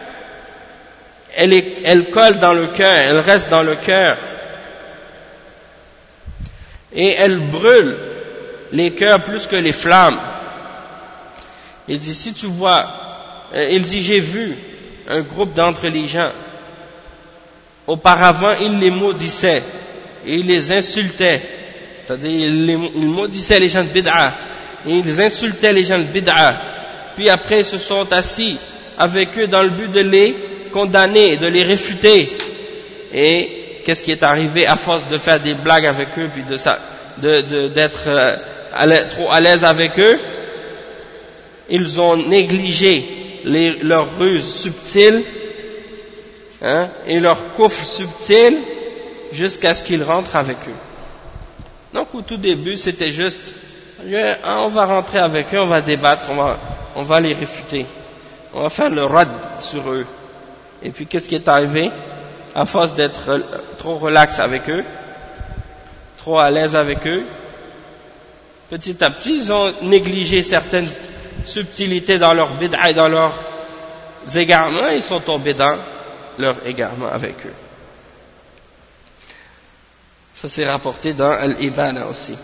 elle colle dans le cœur, elle reste dans le cœur. Et elle brûle les cœurs plus que les flammes. Il dit, si tu vois, il dit, j'ai vu un groupe d'entre les gens. Auparavant, ils les maudissaient et ils les insultaient. C'est-à-dire, ils maudissaient les gens de bid'a et ils insultaient les gens de bid'a. Puis après, ils se sont assis avec eux dans le but de les condamner, de les réfuter. Et qu'est-ce qui est arrivé à force de faire des blagues avec eux, puis d'être trop à l'aise avec eux? Ils ont négligé leurs ruses subtiles et leurs coffres subtils jusqu'à ce qu'ils rentrent avec eux. Donc au tout début c'était juste on va rentrer avec eux, on va débattre, on va les réfuter, on va faire le rad sur eux. Et puis qu'est-ce qui est arrivé? À force d'être trop relax avec eux, trop à l'aise avec eux, petit à petit ils ont négligé certaines subtilités dans leur bid'a et dans leurs égarements, ils sont tombés dans leur égarement avec eux. Ça c'est rapporté dans Al-Ibana aussi.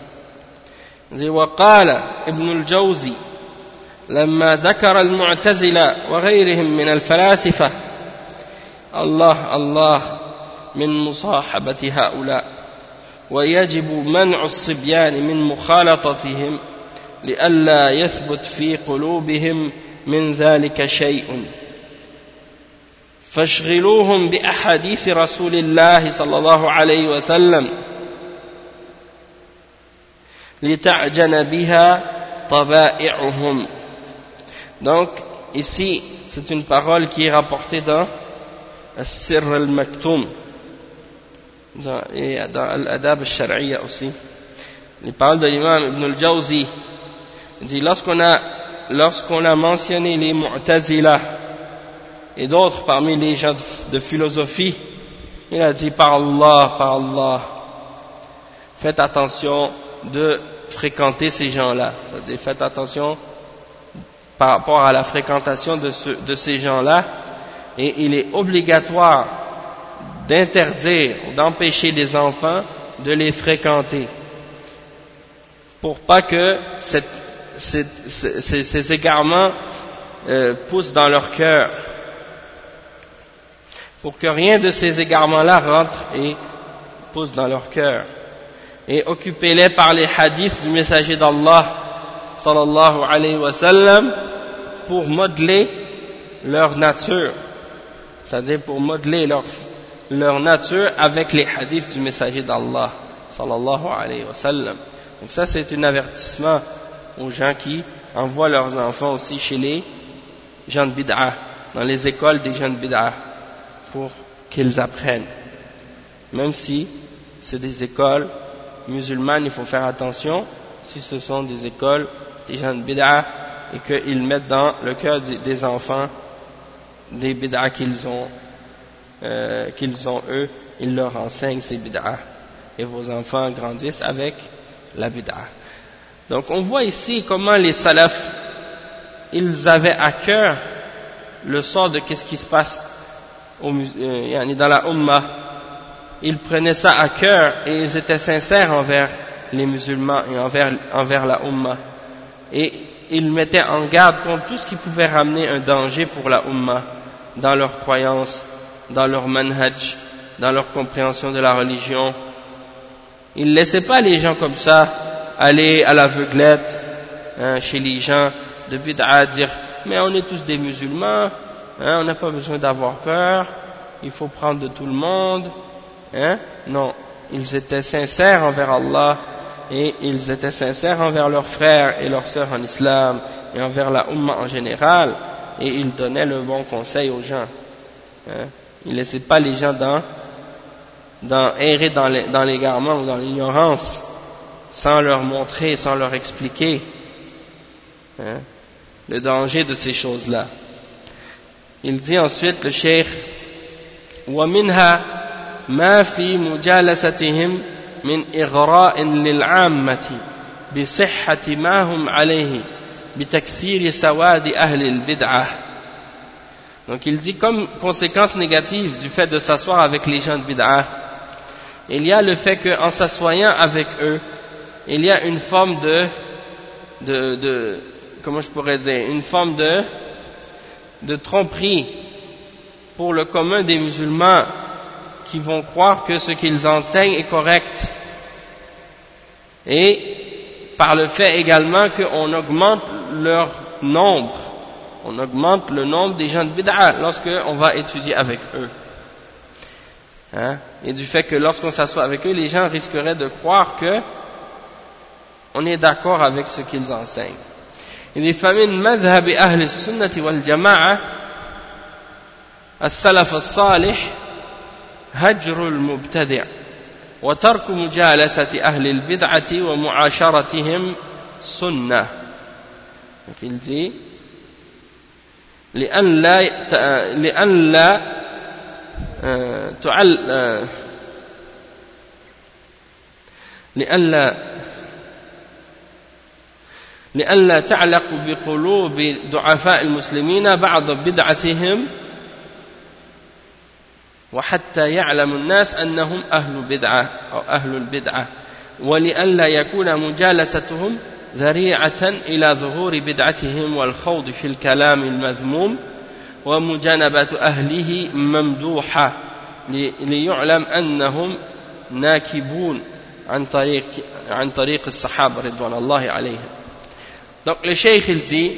وقال ابن الجوزي لما ذكر المعتزلة وغيرهم من الفلاسفة الله من مصاحبة هؤلاء ويجب منع الصبيان من مخالطتهم لئلا يثبت في قلوبهم من ذلك شيء فاشغلوهم بأحاديث رسول الله صلى الله عليه وسلم لتعجن بها طبائعهم. Donc ici c'est une parole qui est rapportée dans As-Sirr al-Maktoum et dans Al-Adab al-Shar'iyya aussi. Les paroles de l'imam Ibn al-Jawzi, il dit lorsqu'on a mentionné les Mu'tazila et d'autres parmi les gens de philosophie, il a dit par Allah, faites attention de fréquenter ces gens-là, c'est-à-dire faites attention par rapport à la fréquentation de ces gens-là, et il est obligatoire d'interdire, d'empêcher les enfants de les fréquenter, pour pas que ces égarements poussent dans leur cœur, pour que rien de ces égarements-là rentre et pousse dans leur cœur. Et occupez-les par les hadiths du messager d'Allah sallallahu alayhi wa sallam pour modeler leur nature, c'est-à-dire pour modeler leur nature avec les hadiths du messager d'Allah sallallahu alayhi wa sallam. Donc ça c'est un avertissement aux gens qui envoient leurs enfants aussi chez les gens de bid'ah, dans les écoles des gens de bid'ah, pour qu'ils apprennent. Même si c'est des écoles musulmanes, il faut faire attention si ce sont des écoles des gens de bid'ah et qu'ils mettent dans le cœur des enfants des bid'ah qu'ils ont eux, ils leur enseignent ces bid'ah et vos enfants grandissent avec la bid'ah. Donc on voit ici comment les salafs, ils avaient à cœur le sort de qu'est-ce qui se passe dans la Ummah. Ils prenaient ça à cœur et ils étaient sincères envers les musulmans et envers la Ummah. Et ils mettaient en garde contre tout ce qui pouvait ramener un danger pour la Ummah, dans leur croyance, dans leur manhaj, dans leur compréhension de la religion. Ils ne laissaient pas les gens comme ça aller à l'aveuglette chez les gens de bid'a, dire mais on est tous des musulmans, on n'a pas besoin d'avoir peur, il faut prendre de tout le monde. Non, ils étaient sincères envers Allah et ils étaient sincères envers leurs frères et leurs sœurs en islam et envers la Ummah en général, et ils donnaient le bon conseil aux gens. Ils ne laissaient pas les gens errer dans l'égarement ou dans l'ignorance sans leur montrer, sans leur expliquer le danger de ces choses-là. Il dit ensuite, le cheikh, وَمِنْهَا ما في مجالستهم من إغراء للعامة بصحة ما هم عليه بتكثير سواد أهل البدعة. Donc il dit comme conséquence négative du fait de s'asseoir avec les gens de bid'ah, il y a le fait qu'en s'assoyant avec eux, il y a une forme de comment je pourrais dire, une forme de tromperie pour le commun des musulmans qui vont croire que ce qu'ils enseignent est correct, et par le fait également qu'on augmente leur nombre, on augmente le nombre des gens de bid'a lorsqu'on va étudier avec eux, et du fait que lorsqu'on s'assoit avec eux, les gens risqueraient de croire que on est d'accord avec ce qu'ils enseignent. Il dit فمن مذهب أهل السنة والجماعة السلف الصالح هجر المبتدع وترك مجالسة أهل البدعة ومعاشرتهم سنة. Donc il dit لأن لا تعلق بقلوب ضعفاء المسلمين بعض بدعتهم وحتى يعلم الناس أنهم أهل بدعة أو أهل البدعة ولئلا يكون مجالستهم ذريعة إلى ظهور بدعتهم والخوض في الكلام المذموم ومجانبة أهله ممدوحة ليعلم أنهم ناكبون عن طريق الصحابة رضوان الله عليهم. Donc le cheikh il dit,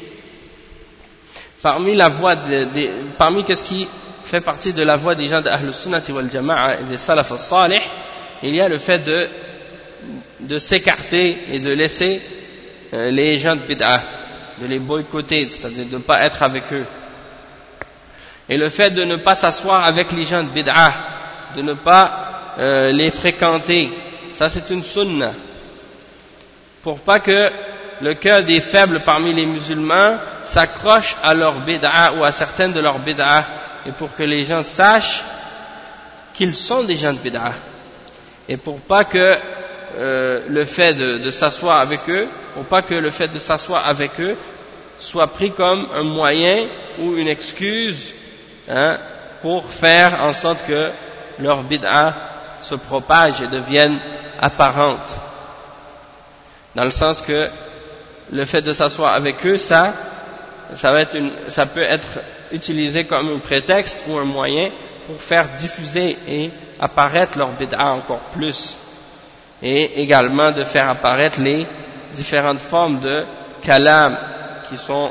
parmi qu'est-ce qui fait partie de la voie des gens de Ahl Sunnati wal Jama'a et des Salaf al-Salih, il y a le fait de s'écarter et de laisser les gens de bid'ah de les boycotter, c'est-à-dire de ne pas être avec eux. Et le fait de ne pas s'asseoir avec les gens de bid'ah, de ne pas les fréquenter, ça c'est une sunna. Pour pas que le cœur des faibles parmi les musulmans s'accroche à leur bid'ah ou à certaines de leurs bid'ah, et pour que les gens sachent qu'ils sont des gens de bid'ah. Et pour pas que le fait de s'asseoir avec eux, pour pas que le fait de s'asseoir avec eux soit pris comme un moyen ou une excuse pour faire en sorte que leur bid'ah se propage et devienne apparente. Dans le sens que le fait de s'asseoir avec eux, ça peut être utilisé comme un prétexte ou un moyen pour faire diffuser et apparaître leur bid'ah encore plus. Et également de faire apparaître les différentes formes de kalam qui sont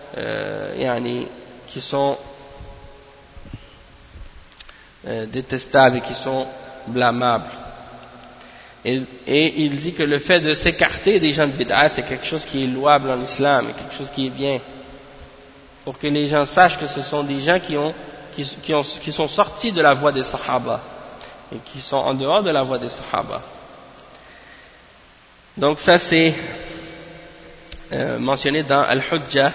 détestables et qui sont blâmables. Et il dit que le fait de s'écarter des gens de bid'ah, c'est quelque chose qui est louable en islam, et quelque chose qui est bien. Pour que les gens sachent que ce sont des gens qui sont sortis de la voie des sahaba, et qui sont en dehors de la voie des sahaba. Donc ça c'est mentionné dans Al-Hujjah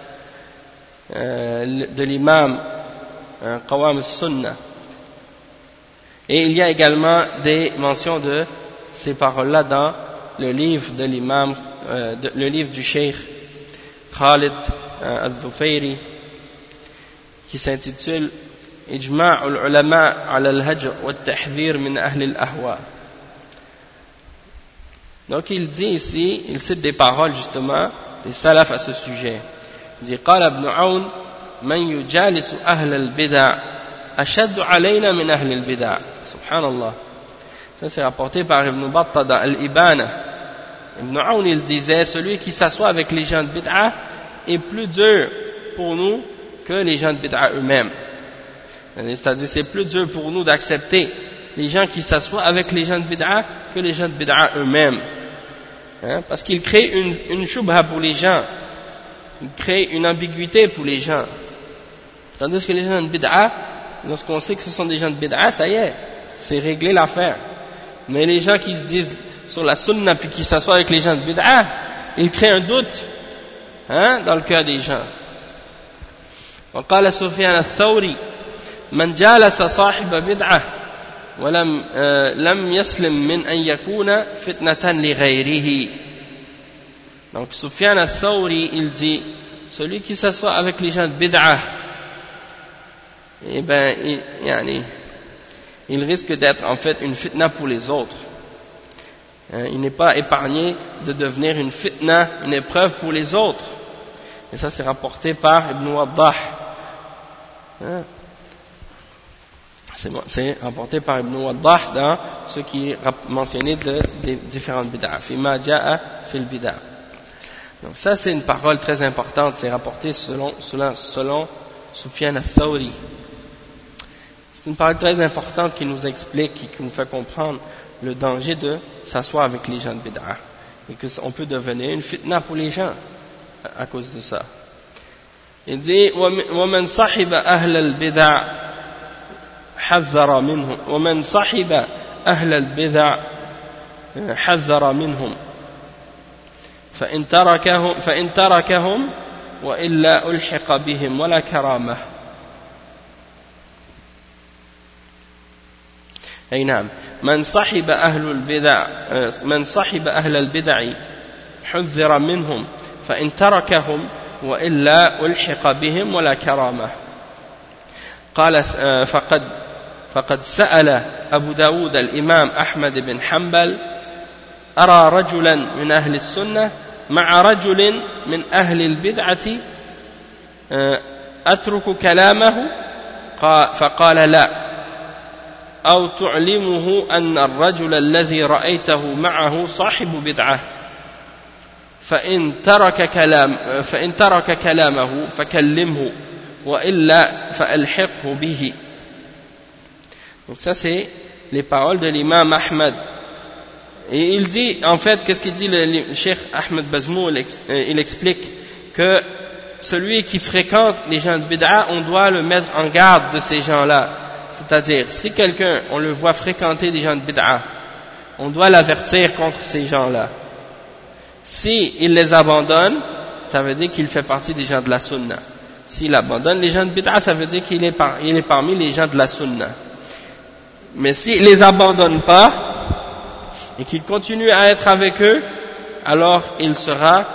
de l'imam Qawam al-Sunnah. Et il y a également des mentions de ces paroles-là dans le livre de l'imam, le livre du cheikh Khalid al-Dhufayri, qui s'intitule Ijma' al-ulama' ala al-hajr wa al-tahdhir min ahli al-ahwa. Donc il dit ici, il cite des paroles justement des salafs à ce sujet. Il dit قال ابن عون من يجالس أهل البدع أشد علينا من أهل البدع. Subhanallah. Ça c'est rapporté par Ibn Battah dans Al-Ibana. Ibn Aoun il disait, celui qui s'assoit avec les gens de bid'ah est plus dur pour nous que les gens de bid'ah eux-mêmes. C'est-à-dire c'est plus dur pour nous d'accepter les gens qui s'assoient avec les gens de bid'ah que les gens de bid'ah eux-mêmes. Parce qu'ils créent une shubha pour les gens, ils créent une ambiguïté pour les gens. Tandis que les gens de bid'ah, lorsqu'on sait que ce sont des gens de bid'ah, ça y est, c'est réglé l'affaire. Mais les gens qui se disent sur la sunna puis qui s'assoient avec les gens de bid'ah, ils créent un doute dans le cœur des gens. وقال سفيان الثوري من جالس صاحب بدعة لم يسلم من أن يكون فتنة لغيره. Donc Sufyan al-Thawri il dit, celui qui s'assoit avec les gens de bid'ah, eh ben il risque d'être en fait une fitna pour les autres. Il n'est pas épargné de devenir une fitna, une épreuve pour les autres. Et ça c'est rapporté par Ibn Waddah. C'est rapporté par Ibn Waddah dans ce qui est mentionné des différentes bid'ah. Fima ja'a fil bid'ah. Donc ça c'est une parole très importante, c'est rapporté selon Sufyan al-Thawri. C'est une parole très importante qui nous explique, qui nous fait comprendre le danger de s'asseoir avec les gens de bid'ah et qu'on peut devenir une fitna pour les gens à cause de ça. Il dit وَمَنْ صَحِبَ أَهْلَ الْبِدْعِ حَذَّرَ مِنْهُمْ وَمَنْ صَحِبَ أَهْلَ الْبِدْعِ حَذَّرَ مِنْهُمْ فإن تركهم وإلا ألحق بهم ولا كرامة. أي نعم من صحب أهل البدع حذر منهم فإن تركهم وإلا ألحق بهم ولا كرامة. قال فقد سأل أبو داود الإمام أحمد بن حنبل أرى رجلا من أهل السنة مع رجل من أهل البدعة أترك كلامه فقال لا أو تعلمه أن الرجل الذي رأيته معه صاحب بدعة فإن ترك كلامه فكلمه وإلا فألحقه به. Donc ça c'est les paroles de l'imam Ahmad. Et il dit, en fait, qu'est-ce qu'il dit le Cheikh Ahmed Bazmou, il explique que celui qui fréquente les gens de bid'a, on doit le mettre en garde de ces gens-là. C'est-à-dire, si quelqu'un, on le voit fréquenter des gens de bid'a, on doit l'avertir contre ces gens-là. Si il les abandonne, ça veut dire qu'il fait partie des gens de la sunna. S'il abandonne les gens de bid'a, ça veut dire qu'il est parmi les gens de la sunna. Mais s'il les abandonne pas, et qu'il continue à être avec eux, alors il sera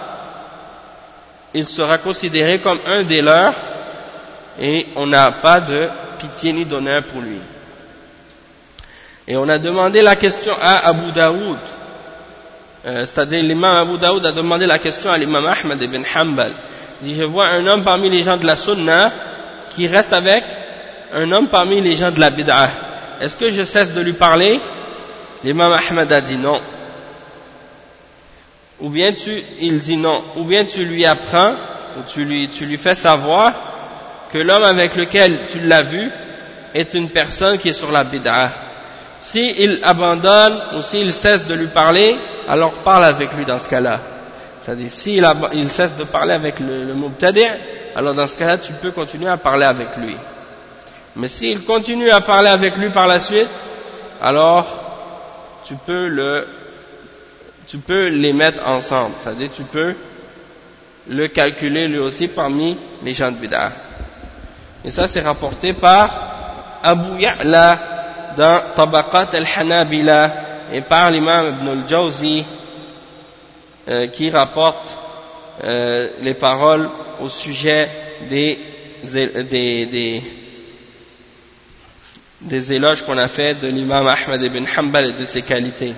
considéré comme un des leurs, et on n'a pas de pitié ni d'honneur pour lui. Et on a demandé la question à Abu Daoud, c'est-à-dire l'imam Abu Daoud a demandé la question à l'imam Ahmad ibn Hanbal. Il dit, je vois un homme parmi les gens de la sunna qui reste avec un homme parmi les gens de la bid'a. Est-ce que je cesse de lui parler? L'imam Ahmad a dit non. Il dit non. Ou bien tu lui apprends, ou tu lui fais savoir que l'homme avec lequel tu l'as vu est une personne qui est sur la bid'a. S'il abandonne ou s'il cesse de lui parler, alors parle avec lui dans ce cas-là. C'est-à-dire, s'il cesse de parler avec le mubtadi', alors dans ce cas-là, tu peux continuer à parler avec lui. Mais s'il continue à parler avec lui par la suite, alors tu peux les mettre ensemble. C'est-à-dire, tu peux le calculer lui aussi parmi les gens de bid'a. Et ça, c'est rapporté par Abu Ya'la dans Tabaqat al-Hanabila et par l'imam Ibn al-Jawzi qui rapporte les paroles au sujet des éloges qu'on a fait de l'imam Ahmad ibn Hanbal et de ses qualités.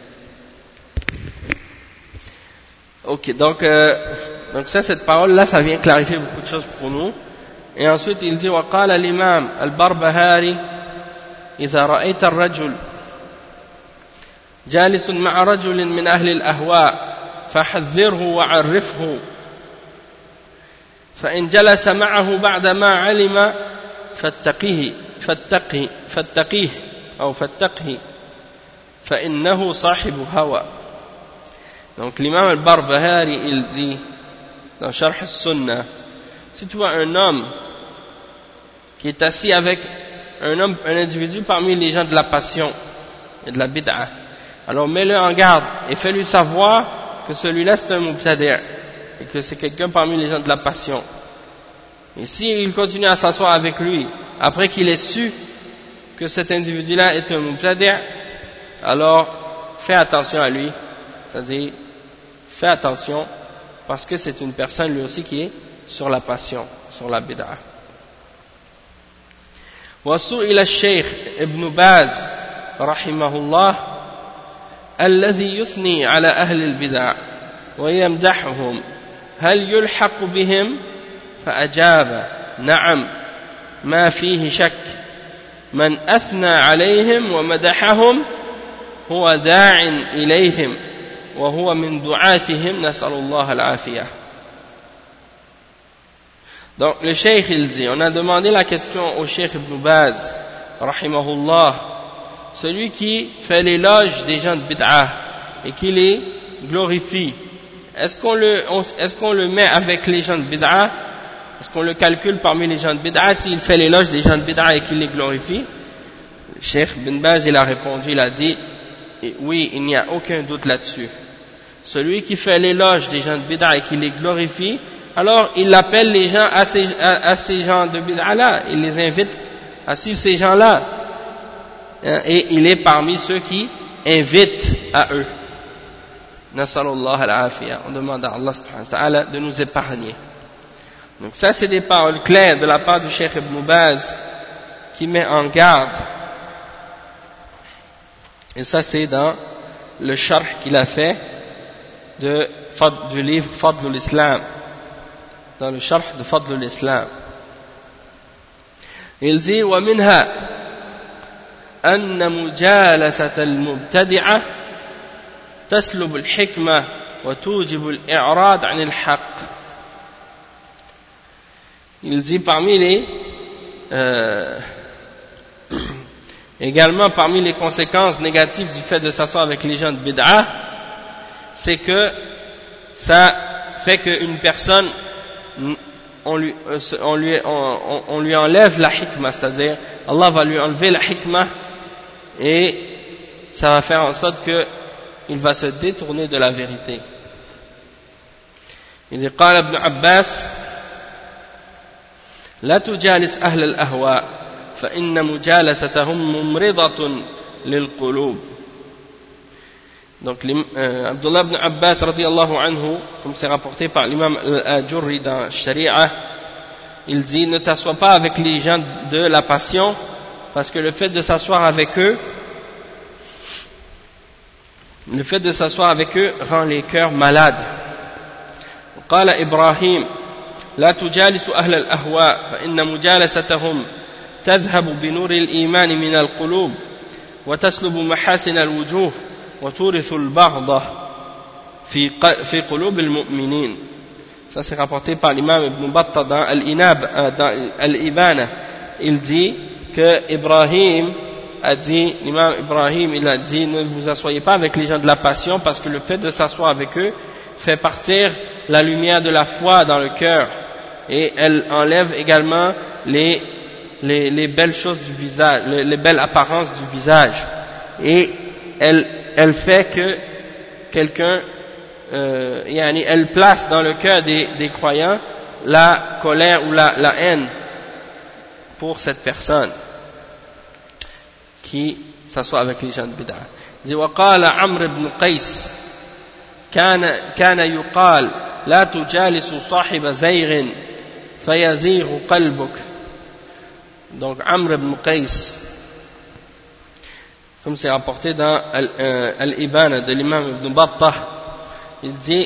Ok, donc ça, cette parole-là, ça vient clarifier beaucoup de choses pour nous. Et ensuite, il dit, وقال الإمام البربهاري إذا رأيت الرجل جالس مع رجل من أهل الأهواء فحذره وعرفه فإن جلس معه بعدما علم فاتقيه فإنه صاحب هوى. Donc l'imam al-Barbahari, il dit dans Sharh al-Sunnah, si tu vois un homme qui est assis avec un individu parmi les gens de la passion et de la bid'a, alors mets-le en garde et fais-lui savoir que celui-là c'est un mubtadi' et que c'est quelqu'un parmi les gens de la passion. Et s'il continue à s'asseoir avec lui après qu'il ait su que cet individu-là est un mubtadi', alors fais attention à lui, c'est-à-dire fais attention parce que c'est une personne lui aussi qui est sur la passion, sur la bid'a. وسئل الشيخ ابن باز رحمه الله الذي يثني على أهل البدع ويمدحهم هل يلحق بهم؟ فأجاب نعم ما فيه شك من أثنى عليهم ومدحهم هو داع إليهم وهو من دعاتهم نسأل الله العافية. Donc le cheikh il dit, on a demandé la question au cheikh Ibn Baz rahimahullah, celui qui fait l'éloge des gens de bid'a et qui les glorifie, est-ce qu'on le met avec les gens de bid'a? Est-ce qu'on le calcule parmi les gens de bid'a s'il fait l'éloge des gens de bid'a et qu'il les glorifie? Le cheikh Ibn Baz il a répondu, il a dit oui, il n'y a aucun doute là-dessus. Celui qui fait l'éloge des gens de bid'a et qui les glorifie, alors il appelle les gens à ces gens de bid'a-là, il les invite à suivre ces gens-là, et il est parmi ceux qui invitent à eux. Nasallallahu al-afiyah. On demande à Allah subhanahu wa ta'ala de nous épargner. Donc ça c'est des paroles claires de la part du Cheikh Ibn Baz qui met en garde, et ça c'est dans le sharh qu'il a fait du livre Fadl al-Islam, dans le sharh de Fadl al-Islam. Il dit ومنها أن مجالسة المبتدعة تسلب الحكمة وتوجب الإعراض عن الحق. Il dit également parmi les conséquences négatives du fait de s'asseoir avec les gens de bid'a, c'est que ça fait qu'une personne on lui enlève la hikmah, c'est-à-dire Allah va lui enlever la hikmah et ça va faire en sorte qu'il va se détourner de la vérité. Il dit قال ابن عباس لا تجالس أهل الأهواء فإن مجالستهم ممرضة للقلوب. Donc Abdullah ibn Abbas radiyallahu anhu, comme c'est rapporté par l'imam al-Ajurri dans Sharia, il dit ne t'assois pas avec les gens de la passion, parce que le fait de s'asseoir avec eux rend les cœurs malades. قال إبراهيم لا تجالس أهل الأهواء فإن مجالستهم تذهب بنور الإيمان من القلوب وتسلب محاسن الوجوه وتورث البغضة في قلوب المؤمنين. Ça c'est rapporté par l'imam Ibn Battah dans Al-Ibana. Il dit que l'imam Ibrahim il a dit ne vous asseyez pas avec les gens de la passion, parce que le fait de s'asseoir avec eux fait partir la lumière de la foi dans le cœur, et elle enlève également les belles choses du visage, les belles apparences du visage, et elle fait que quelqu'un elle place dans le cœur des croyants la colère ou la haine pour cette personne qui s'assoit avec les gens de bid'ah. Il dit وقال عمرو بن قيس كان يقال لا تجالس صاحب زيغ فيزيغ قلبك. Donc Amr ibn Qais, comme c'est rapporté dans Al-Ibana de l'imam Ibn Battah, il dit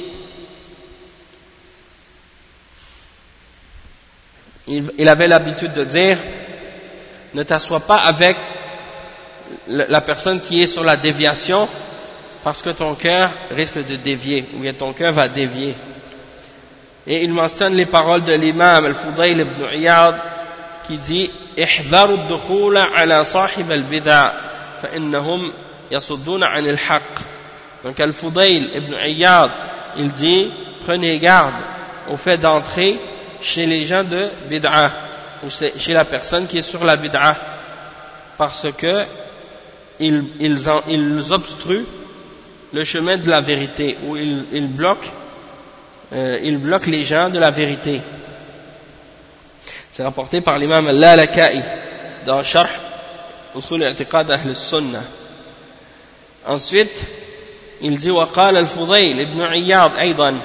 il avait l'habitude de dire ne t'assois pas avec la personne qui est sur la déviation, parce que ton cœur risque de dévier, ou bien ton cœur va dévier. Et il mentionne les paroles de l'imam Al-Fudayl ibn Iyad qui dit احذروا الدخول على صاحب البدع فإنهم يصدون عن الحق. Donc Al-Fudayl ibn Iyad il dit prenez garde au fait d'entrer chez les gens de bid'ah, ou chez la personne qui est sur la bid'ah, parce que ils obstruent le chemin de la vérité, ou ils bloquent les gens de la vérité. C'est rapporté par l'imam Al-Lalaka'i dans Sharh Usul i'tiqad Ahl al-Sunnah. Ensuite, il dit وقال الفضيل ابن عياض أيضا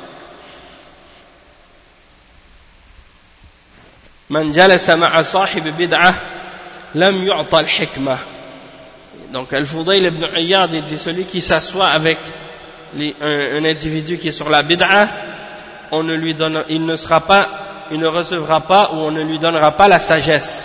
من جلس مع صاحب بدعة لم يعطى الحكمة. Donc Al-Fudayl ibn Iyad il dit celui qui s'assoit avec un individu qui est sur la bid'ah, il ne recevra pas, ou on ne lui donnera pas la sagesse.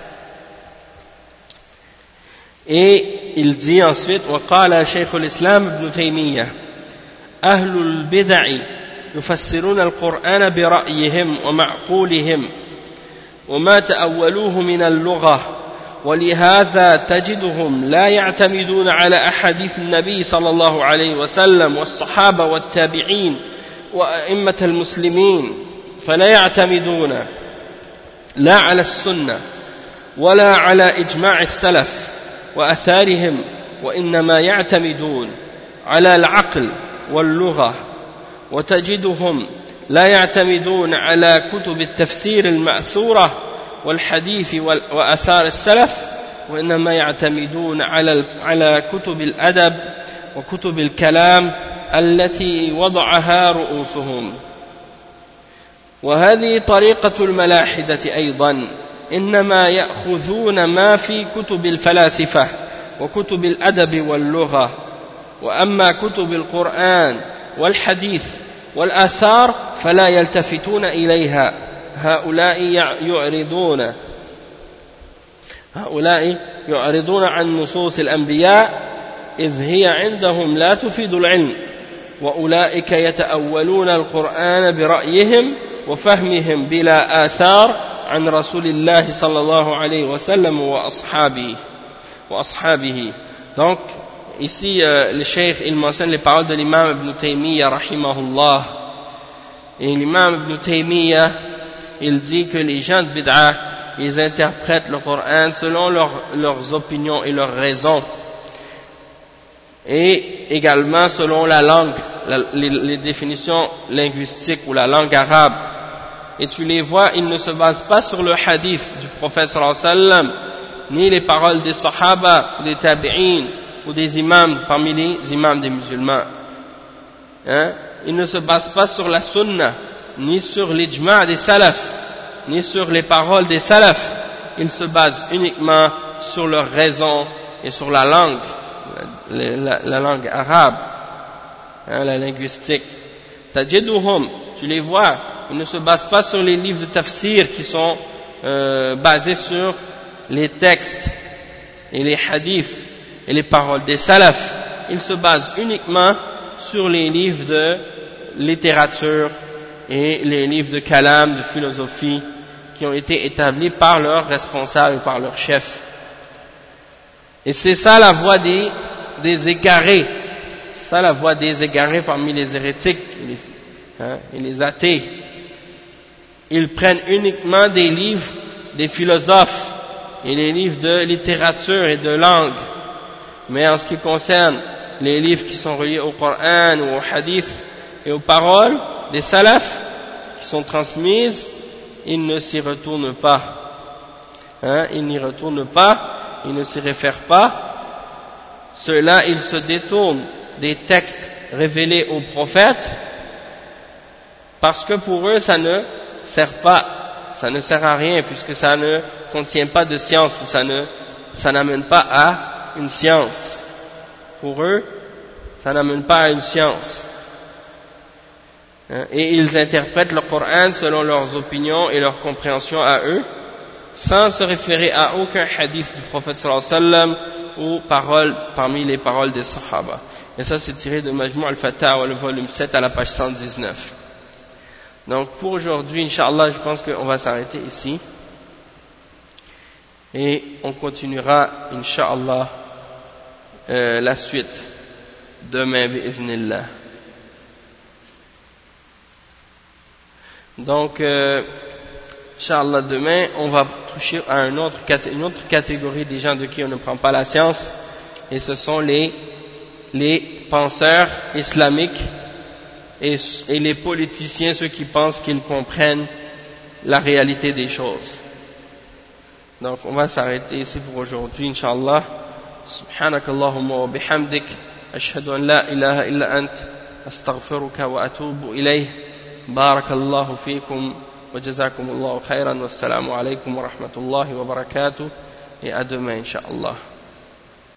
Et il dit ensuite وقال شيخ الإسلام ابن تيمية أهل البدع يفسرون القرآن برأيهم ومعقولهم وما تأولوه من اللغة، ولهذا تجدهم لا يعتمدون على أحاديث النبي صلى الله عليه وسلم والصحابة والتابعين وأئمة المسلمين، فلا يعتمدون لا على السنة ولا على إجماع السلف وأثارهم، وإنما يعتمدون على العقل واللغة. وتجدهم لا يعتمدون على كتب التفسير المأثورة والحديث وآثار السلف، وإنما يعتمدون على كتب الأدب وكتب الكلام التي وضعها رؤوسهم. وهذه طريقة الملاحدة أيضا، إنما يأخذون ما في كتب الفلاسفة وكتب الأدب واللغة، وأما كتب القرآن والحديث والآثار فلا يلتفتون إليها. هؤلاء يعرضون عن نصوص الأنبياء إذ هي عندهم لا تفيد العلم، وأولئك يتأولون القرآن برأيهم وفهمهم بلا آثار عن رسول الله صلى الله عليه وسلم وأصحابه. Donc ici le cheikh il mentionne les paroles de l'imam Ibn Taymiyyah rahimahullah Et l'imam Ibn Taymiyyah, il dit que les gens de bid'a, ils interprètent le Coran selon leurs opinions et leurs raisons, et également selon la langue, les définitions linguistiques ou la langue arabe. Et tu les vois, ils ne se basent pas sur le hadith du prophète sallallahu alayhi wa sallam, ni les paroles des sahaba, des tabi'in ou des imams parmi les imams des musulmans. Ils ne se basent pas sur la sunna, ni sur l'ijma' des salafs, ni sur les paroles des salafs. Ils se basent uniquement sur leurs raisons et sur la langue, la langue arabe, la linguistique. Tajiduhum, tu les vois, ils ne se basent pas sur les livres de tafsir qui sont basés sur les textes et les hadiths et les paroles des salafs. Ils se basent uniquement sur les livres de littérature et les livres de kalam, de philosophie, qui ont été établis par leurs responsables et par leurs chefs. Et c'est ça la voie des égarés. C'est ça la voie des égarés parmi les hérétiques et les athées. Ils prennent uniquement des livres des philosophes et les livres de littérature et de langue. Mais en ce qui concerne les livres qui sont reliés au Coran ou au hadith et aux paroles des salafs qui sont transmises, ils ne s'y retournent pas. Ils n'y retournent pas, ils ne s'y réfèrent pas. Ceux-là, ils se détournent des textes révélés aux prophètes parce que pour eux, ça ne sert pas, ça ne sert à rien puisque ça ne contient pas de science ou ça n'amène pas à une science. Pour eux, ça n'amène pas à une science. Et ils interprètent le Coran selon leurs opinions et leur compréhension à eux, sans se référer à aucun hadith du prophète sallallahu alayhi wa sallam ou parole parmi les paroles des Sahaba. Et ça, c'est tiré de Majmu' al-Fatawa, le volume 7, à la page 119. Donc, pour aujourd'hui, Inch'Allah, je pense qu'on va s'arrêter ici. Et on continuera, Inch'Allah, la suite demain, bi'idhnillah. Donc, Inch'Allah, demain, on va toucher à une autre catégorie des gens de qui on ne prend pas la science, et ce sont les penseurs islamiques et les politiciens, ceux qui pensent qu'ils comprennent la réalité des choses. Donc, on va s'arrêter ici pour aujourd'hui, Inch'Allah. Subhanakallahumma wa bihamdik, ashhadu an la ilaha illa ant, astaghfiruka wa atubu ilayh. Barakallahu fikum. وجزاكم الله خيرا والسلام عليكم ورحمة الله وبركاته et à demain إن شاء الله.